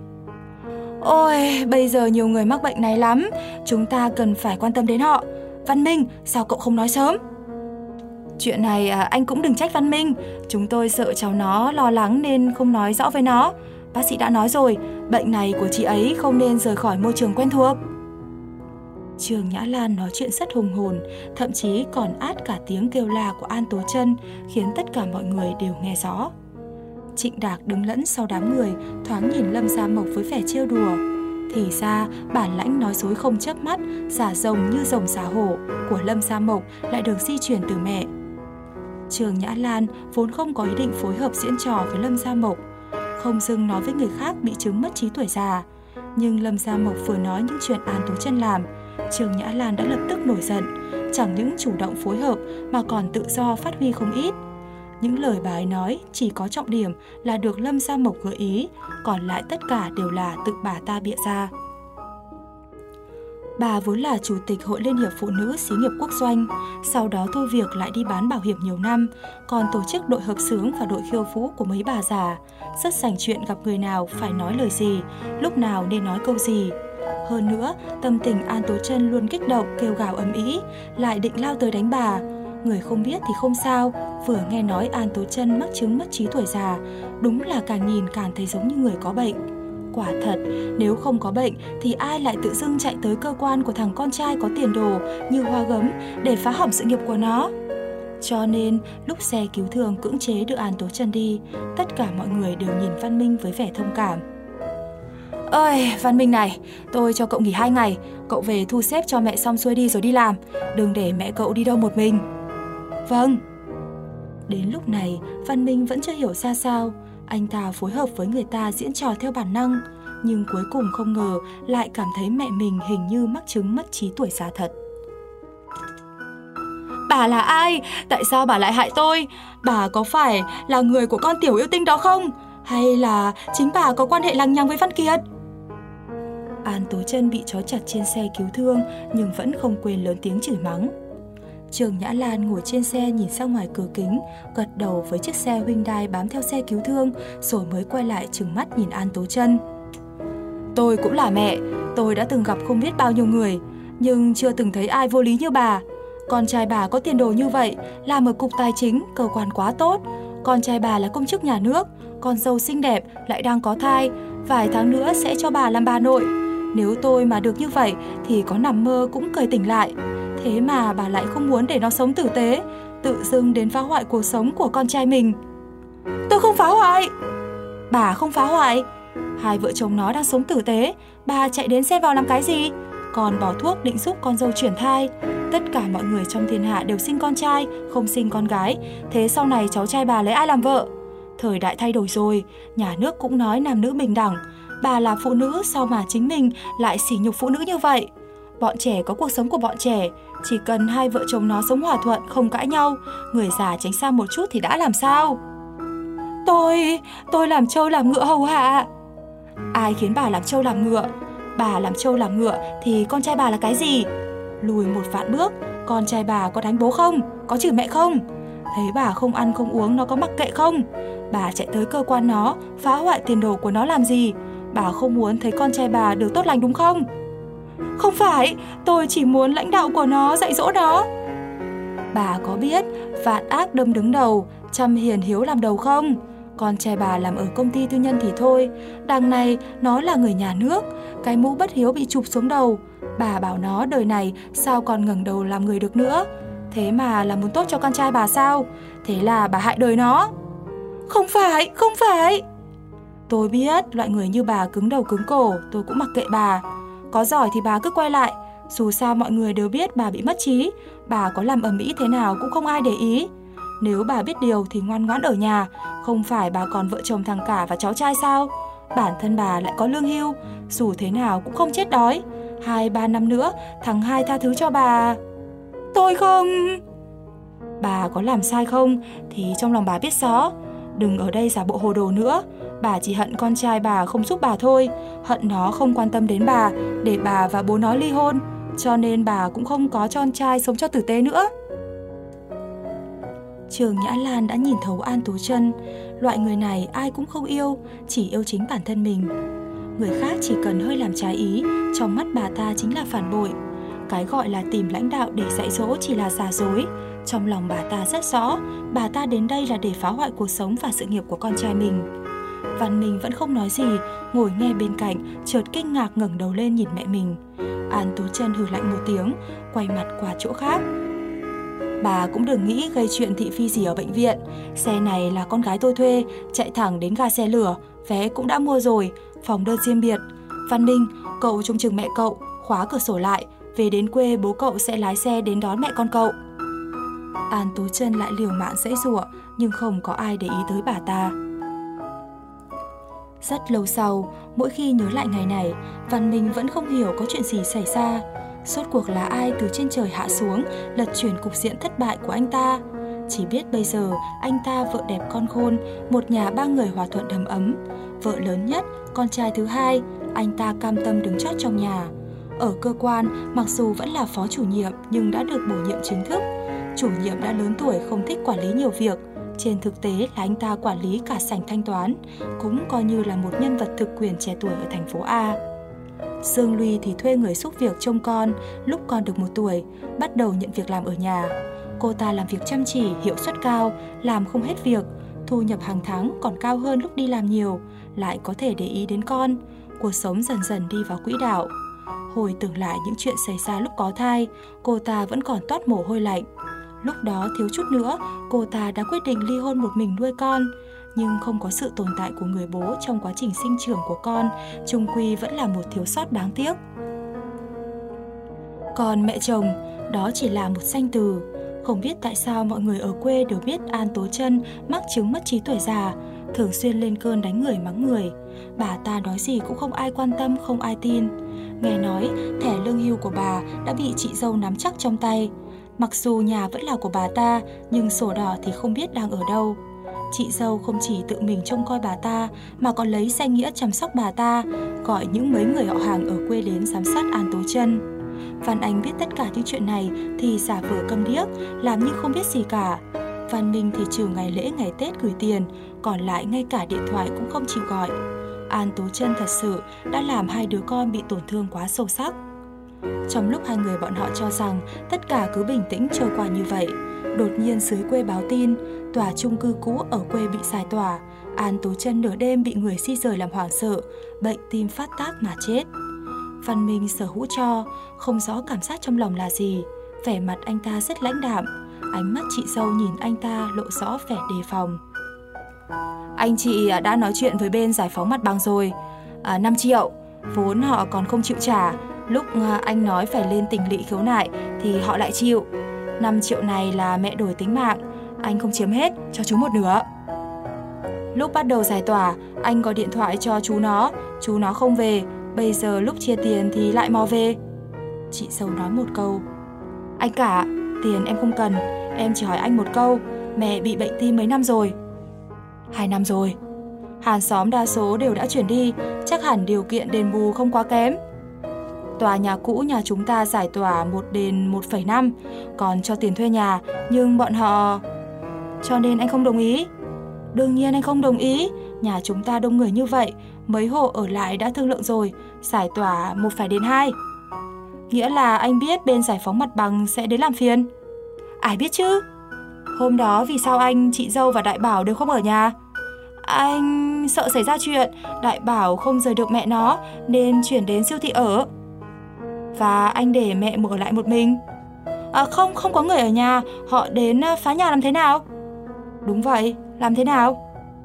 Ôi, bây giờ nhiều người mắc bệnh này lắm, chúng ta cần phải quan tâm đến họ. Văn Minh, sao cậu không nói sớm? Chuyện này anh cũng đừng trách Văn Minh, chúng tôi sợ cháu nó lo lắng nên không nói rõ với nó. Bác sĩ đã nói rồi, bệnh này của chị ấy không nên rời khỏi môi trường quen thuộc. Trương Nhã Lan nói chuyện rất hùng hồn, thậm chí còn át cả tiếng kêu la của An Tố Trân, khiến tất cả mọi người đều nghe rõ. Trịnh Đạc đứng lẫn sau đám người, thoáng nhìn Lâm Gia Mộc với vẻ trêu đùa. Thì ra, bản lãnh nói dối không chớp mắt, giả rồng như rồng xà hổ của Lâm Gia Mộc lại được di truyền từ mẹ. Trương Nhã Lan vốn không có ý định phối hợp diễn trò với Lâm Gia Mộc, không dưng nói với người khác bị chứng mất trí tuổi già. Nhưng Lâm Gia Mộc vừa nói những chuyện An Tố Trân làm, Trương Nhã Lan đã lập tức nổi giận, chẳng những chủ động phối hợp mà còn tự do phát huy không ít. Những lời bà ấy nói chỉ có trọng điểm là được Lâm Gia Mộc gợi ý, còn lại tất cả đều là tự bà ta bịa ra. Bà vốn là Chủ tịch Hội Liên hiệp Phụ nữ Xí nghiệp Quốc doanh, sau đó thôi việc lại đi bán bảo hiểm nhiều năm, còn tổ chức đội hợp xướng và đội khiêu vũ của mấy bà già, rất sành chuyện gặp người nào phải nói lời gì, lúc nào nên nói câu gì. Hơn nữa, tâm tình An Tố Trân luôn kích động kêu gào ầm ĩ, lại định lao tới đánh bà. Người không biết thì không sao, vừa nghe nói An Tố Chân mắc chứng mất trí tuổi già, đúng là càng nhìn càng thấy giống như người có bệnh. Quả thật, nếu không có bệnh thì ai lại tự dưng chạy tới cơ quan của thằng con trai có tiền đồ như Hoa Gấm để phá hỏng sự nghiệp của nó. Cho nên, lúc xe cứu thương cưỡng chế đưa An Tố Chân đi, tất cả mọi người đều nhìn Văn Minh với vẻ thông cảm. Ơi, Văn Minh này, tôi cho cậu nghỉ 2 ngày, cậu về thu xếp cho mẹ xong xuôi đi rồi đi làm, đừng để mẹ cậu đi đâu một mình. Vâng. Đến lúc này, Văn Minh vẫn chưa hiểu ra sao, anh ta phối hợp với người ta diễn trò theo bản năng, nhưng cuối cùng không ngờ lại cảm thấy mẹ mình hình như mắc chứng mất trí tuổi già thật. Bà là ai? Tại sao bà lại hại tôi? Bà có phải là người của con tiểu yêu tinh đó không? Hay là chính bà có quan hệ lằng nhằng với Văn Kiệt? An Tố Chân bị trói chặt trên xe cứu thương nhưng vẫn không quên lớn tiếng chửi mắng. Trường Nhã Lan ngồi trên xe nhìn ra ngoài cửa kính, gật đầu với chiếc xe Hyundai bám theo xe cứu thương, rồi mới quay lại trừng mắt nhìn An Tố Chân. Tôi cũng là mẹ, tôi đã từng gặp không biết bao nhiêu người, nhưng chưa từng thấy ai vô lý như bà. Con trai bà có tiền đồ như vậy, làm ở cục tài chính, cơ quan quá tốt. Con trai bà là công chức nhà nước, con dâu xinh đẹp lại đang có thai, vài tháng nữa sẽ cho bà làm bà nội. Nếu tôi mà được như vậy thì có nằm mơ cũng cười tỉnh lại. Thế mà bà lại không muốn để nó sống tử tế, tự dưng đến phá hoại cuộc sống của con trai mình. Tôi không phá hoại. Bà không phá hoại. Hai vợ chồng nó đang sống tử tế, bà chạy đến xen vào làm cái gì? Còn bỏ thuốc định giúp con dâu chuyển thai. Tất cả mọi người trong thiên hạ đều sinh con trai, không sinh con gái. Thế sau này cháu trai bà lấy ai làm vợ? Thời đại thay đổi rồi, nhà nước cũng nói nam nữ bình đẳng. Bà là phụ nữ, sao mà chính mình lại sỉ nhục phụ nữ như vậy? Bọn trẻ có cuộc sống của bọn trẻ, chỉ cần hai vợ chồng nó sống hòa thuận, không cãi nhau, người già tránh xa một chút thì đã làm sao? Tôi làm trâu làm ngựa hầu hạ. Ai khiến bà làm trâu làm ngựa? Bà làm trâu làm ngựa thì con trai bà là cái gì? Lùi một vạn bước, con trai bà có đánh bố không? Có chửi mẹ không? Thấy bà không ăn không uống nó có mặc kệ không? Bà chạy tới cơ quan nó, phá hoại tiền đồ của nó làm gì? Bà không muốn thấy con trai bà được tốt lành đúng không? Không phải, tôi chỉ muốn lãnh đạo của nó dạy dỗ nó. Bà có biết vạn ác đâm đứng đầu, trăm hiền hiếu làm đầu không? Con trai bà làm ở công ty tư nhân thì thôi, đằng này nó là người nhà nước, cái mũ bất hiếu bị chụp xuống đầu. Bà bảo nó đời này sao còn ngẩng đầu làm người được nữa. Thế mà là muốn tốt cho con trai bà sao? Thế là bà hại đời nó. Không phải. Tôi biết loại người như bà cứng đầu cứng cổ, tôi cũng mặc kệ bà. Có giỏi thì bà cứ quay lại, dù sao mọi người đều biết bà bị mất trí, bà có làm ầm ĩ thế nào cũng không ai để ý. Nếu bà biết điều thì ngoan ngoãn ở nhà, không phải bà còn vợ chồng thằng cả và cháu trai sao? Bản thân bà lại có lương hưu, dù thế nào cũng không chết đói. 2-3 năm nữa, thằng Hai tha thứ cho bà. Tôi không... Bà có làm sai không thì trong lòng bà biết rõ. Đừng ở đây giả bộ hồ đồ nữa. Bà chỉ hận con trai bà không giúp bà thôi, hận nó không quan tâm đến bà, để bà và bố nó ly hôn. Cho nên bà cũng không có cho con trai sống cho tử tế nữa. Trường Nhã Lan đã nhìn thấu An Tố Chân. Loại người này ai cũng không yêu, chỉ yêu chính bản thân mình. Người khác chỉ cần hơi làm trái ý, trong mắt bà ta chính là phản bội. Cái gọi là tìm lãnh đạo để dạy dỗ chỉ là giả dối. Trong lòng bà ta rất rõ, bà ta đến đây là để phá hoại cuộc sống và sự nghiệp của con trai mình. Văn Minh vẫn không nói gì, ngồi nghe bên cạnh, chợt kinh ngạc ngẩng đầu lên nhìn mẹ mình. An Tố Chân hừ lạnh một tiếng, quay mặt qua chỗ khác. Bà cũng đừng nghĩ gây chuyện thị phi gì ở bệnh viện. Xe này là con gái tôi thuê, chạy thẳng đến ga xe lửa, vé cũng đã mua rồi, phòng đơn riêng biệt. Văn Minh, cậu trông chừng mẹ cậu, khóa cửa sổ lại, về đến quê bố cậu sẽ lái xe đến đón mẹ con cậu. An Tố Chân lại liều mạng giãy giụa, nhưng không có ai để ý tới bà ta. Rất lâu sau, mỗi khi nhớ lại ngày này, Văn Minh vẫn không hiểu có chuyện gì xảy ra. Rốt cuộc là ai từ trên trời hạ xuống, lật chuyển cục diện thất bại của anh ta. Chỉ biết bây giờ anh ta vợ đẹp con khôn, một nhà 3 người hòa thuận đầm ấm. Vợ lớn nhất, con trai thứ hai, anh ta cam tâm đứng chót trong nhà. Ở cơ quan, mặc dù vẫn là phó chủ nhiệm nhưng đã được bổ nhiệm chính thức. Chủ nhiệm đã lớn tuổi không thích quản lý nhiều việc. Trên thực tế là anh ta quản lý cả sảnh thanh toán, cũng coi như là một nhân vật thực quyền trẻ tuổi ở thành phố A. Dương Luy thì thuê người giúp việc trông con lúc con được 1 tuổi, bắt đầu nhận việc làm ở nhà. Cô ta làm việc chăm chỉ, hiệu suất cao, làm không hết việc, thu nhập hàng tháng còn cao hơn lúc đi làm nhiều, lại có thể để ý đến con. Cuộc sống dần dần đi vào quỹ đạo. Hồi tưởng lại những chuyện xảy ra lúc có thai, cô ta vẫn còn toát mồ hôi lạnh. Lúc đó thiếu chút nữa, cô ta đã quyết định ly hôn một mình nuôi con. Nhưng không có sự tồn tại của người bố trong quá trình sinh trưởng của con, chung quy vẫn là một thiếu sót đáng tiếc. Còn mẹ chồng, đó chỉ là một danh từ. Không biết tại sao mọi người ở quê đều biết An Tố Trân mắc chứng mất trí tuổi già, thường xuyên lên cơn đánh người mắng người. Bà ta nói gì cũng không ai quan tâm, không ai tin. Nghe nói thẻ lương hưu của bà đã bị chị dâu nắm chắc trong tay. Mặc dù nhà vẫn là của bà ta, nhưng sổ đỏ thì không biết đang ở đâu. Chị dâu không chỉ tự mình trông coi bà ta, mà còn lấy danh nghĩa chăm sóc bà ta, gọi những mấy người họ hàng ở quê đến giám sát An Tố Trân. Văn Anh biết tất cả những chuyện này thì giả vờ câm điếc, làm như không biết gì cả. Văn Minh thì trừ ngày lễ ngày Tết gửi tiền, còn lại ngay cả điện thoại cũng không chịu gọi. An Tố Trân thật sự đã làm hai đứa con bị tổn thương quá sâu sắc. Trong lúc hai người bọn họ cho rằng tất cả cứ bình tĩnh trôi qua như vậy, đột nhiên dưới quê báo tin tòa chung cư cũ ở quê bị giải tỏa. An Tố Trân nửa đêm bị người di rời làm hoảng sợ, bệnh tim phát tác mà chết. Văn Minh sở hữu cho, không rõ cảm giác trong lòng là gì. Vẻ mặt anh ta rất lãnh đạm, ánh mắt chị dâu nhìn anh ta lộ rõ vẻ đề phòng. Anh chị đã nói chuyện với bên giải phóng mặt bằng rồi, 5 triệu, vốn họ còn không chịu trả. Lúc anh nói phải lên tỉnh lỵ khiếu nại thì họ lại chịu. 5 triệu này là mẹ đổi tính mạng, anh không chiếm hết, cho chú một nửa. Lúc bắt đầu giải tỏa, anh gọi điện thoại cho chú nó không về. Bây giờ lúc chia tiền thì lại mò về. Chị dâu nói một câu: Anh cả, tiền em không cần, em chỉ hỏi anh một câu, mẹ bị bệnh tim mấy năm rồi? 2 năm rồi. Hàng xóm đa số đều đã chuyển đi, chắc hẳn điều kiện đền bù không quá kém. Tòa nhà cũ nhà chúng ta giải tỏa 1 đền 1,5, còn cho tiền thuê nhà, nhưng bọn họ... Cho nên anh không đồng ý. Đương nhiên anh không đồng ý, nhà chúng ta đông người như vậy, mấy hộ ở lại đã thương lượng rồi, giải tỏa 1 phải đền 2. Nghĩa là anh biết bên giải phóng mặt bằng sẽ đến làm phiền. Ai biết chứ. Hôm đó vì sao anh, chị dâu và Đại Bảo đều không ở nhà? Anh sợ xảy ra chuyện, Đại Bảo không rời được mẹ nó nên chuyển đến siêu thị ở. Và anh để mẹ ở lại một mình. Không có người ở nhà, họ đến phá nhà làm thế nào? Đúng vậy, làm thế nào?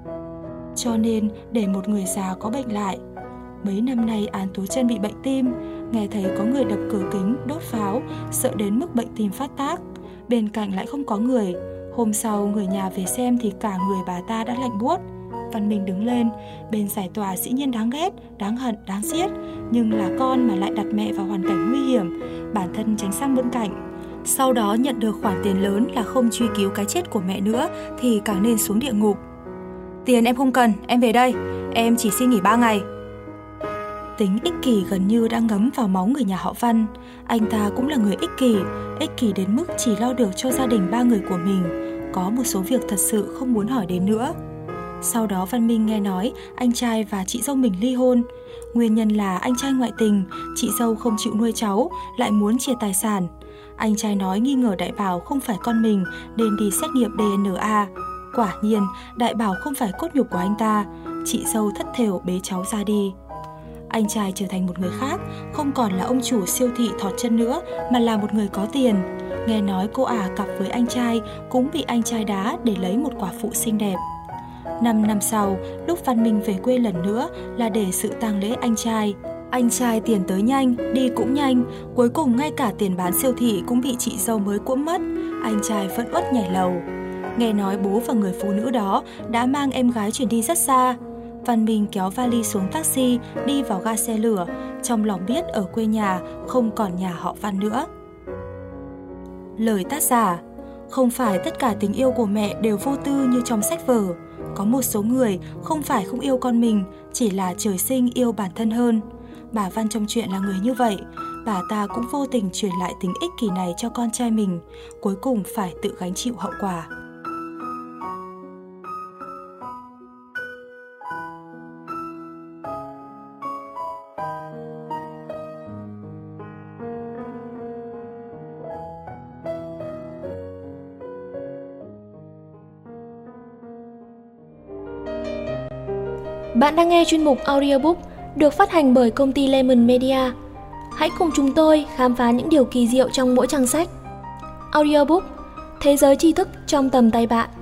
Cho nên để một người già có bệnh lại. Mấy năm nay An Tố Trân bị bệnh tim, nghe thấy có người đập cửa kính, đốt pháo, sợ đến mức bệnh tim phát tác. Bên cạnh lại không có người. Hôm sau người nhà về xem thì cả người bà ta đã lạnh buốt. Văn Minh đứng lên, bên giải tỏa dĩ nhiên đáng ghét, đáng hận, đáng giết, nhưng là con mà lại đặt mẹ vào hoàn cảnh nguy hiểm, bản thân tránh sang bên cạnh. Sau đó nhận được khoản tiền lớn là không truy cứu cái chết của mẹ nữa thì càng nên xuống địa ngục. Tiền em không cần, em về đây, em chỉ xin nghỉ 3 ngày. Tính ích kỷ gần như đã ngấm vào máu người nhà họ Văn. Anh ta cũng là người ích kỷ đến mức chỉ lo được cho gia đình 3 người của mình. Có một số việc thật sự không muốn hỏi đến nữa. Sau đó Văn Minh nghe nói anh trai và chị dâu mình ly hôn. Nguyên nhân là anh trai ngoại tình, chị dâu không chịu nuôi cháu, lại muốn chia tài sản. Anh trai nói nghi ngờ Đại Bảo không phải con mình nên đi xét nghiệm DNA. Quả nhiên, Đại Bảo không phải cốt nhục của anh ta. Chị dâu thất thểu bế cháu ra đi. Anh trai trở thành một người khác, không còn là ông chủ siêu thị thọt chân nữa mà là một người có tiền. Nghe nói cô ả cặp với anh trai cũng bị anh trai đá để lấy một quả phụ xinh đẹp. 5 năm sau, lúc Văn Minh về quê lần nữa là để sự tang lễ anh trai. Anh trai tiền tới nhanh, đi cũng nhanh, cuối cùng ngay cả tiền bán siêu thị cũng bị chị dâu mới cuỗm mất. Anh trai vẫn uất nhảy lầu. Nghe nói bố và người phụ nữ đó đã mang em gái chuyển đi rất xa. Văn Minh kéo vali xuống taxi, đi vào ga xe lửa, trong lòng biết ở quê nhà không còn nhà họ Văn nữa. Lời tác giả: không phải tất cả tình yêu của mẹ đều vô tư như trong sách vở. Có một số người không phải không yêu con mình, chỉ là trời sinh yêu bản thân hơn. Bà Văn trong chuyện là người như vậy. Bà ta cũng vô tình truyền lại tính ích kỷ này cho con trai mình, cuối cùng phải tự gánh chịu hậu quả. Bạn đang nghe chuyên mục audiobook được phát hành bởi công ty Lemon Media. Hãy cùng chúng tôi khám phá những điều kỳ diệu trong mỗi trang sách. Audiobook, thế giới tri thức trong tầm tay bạn.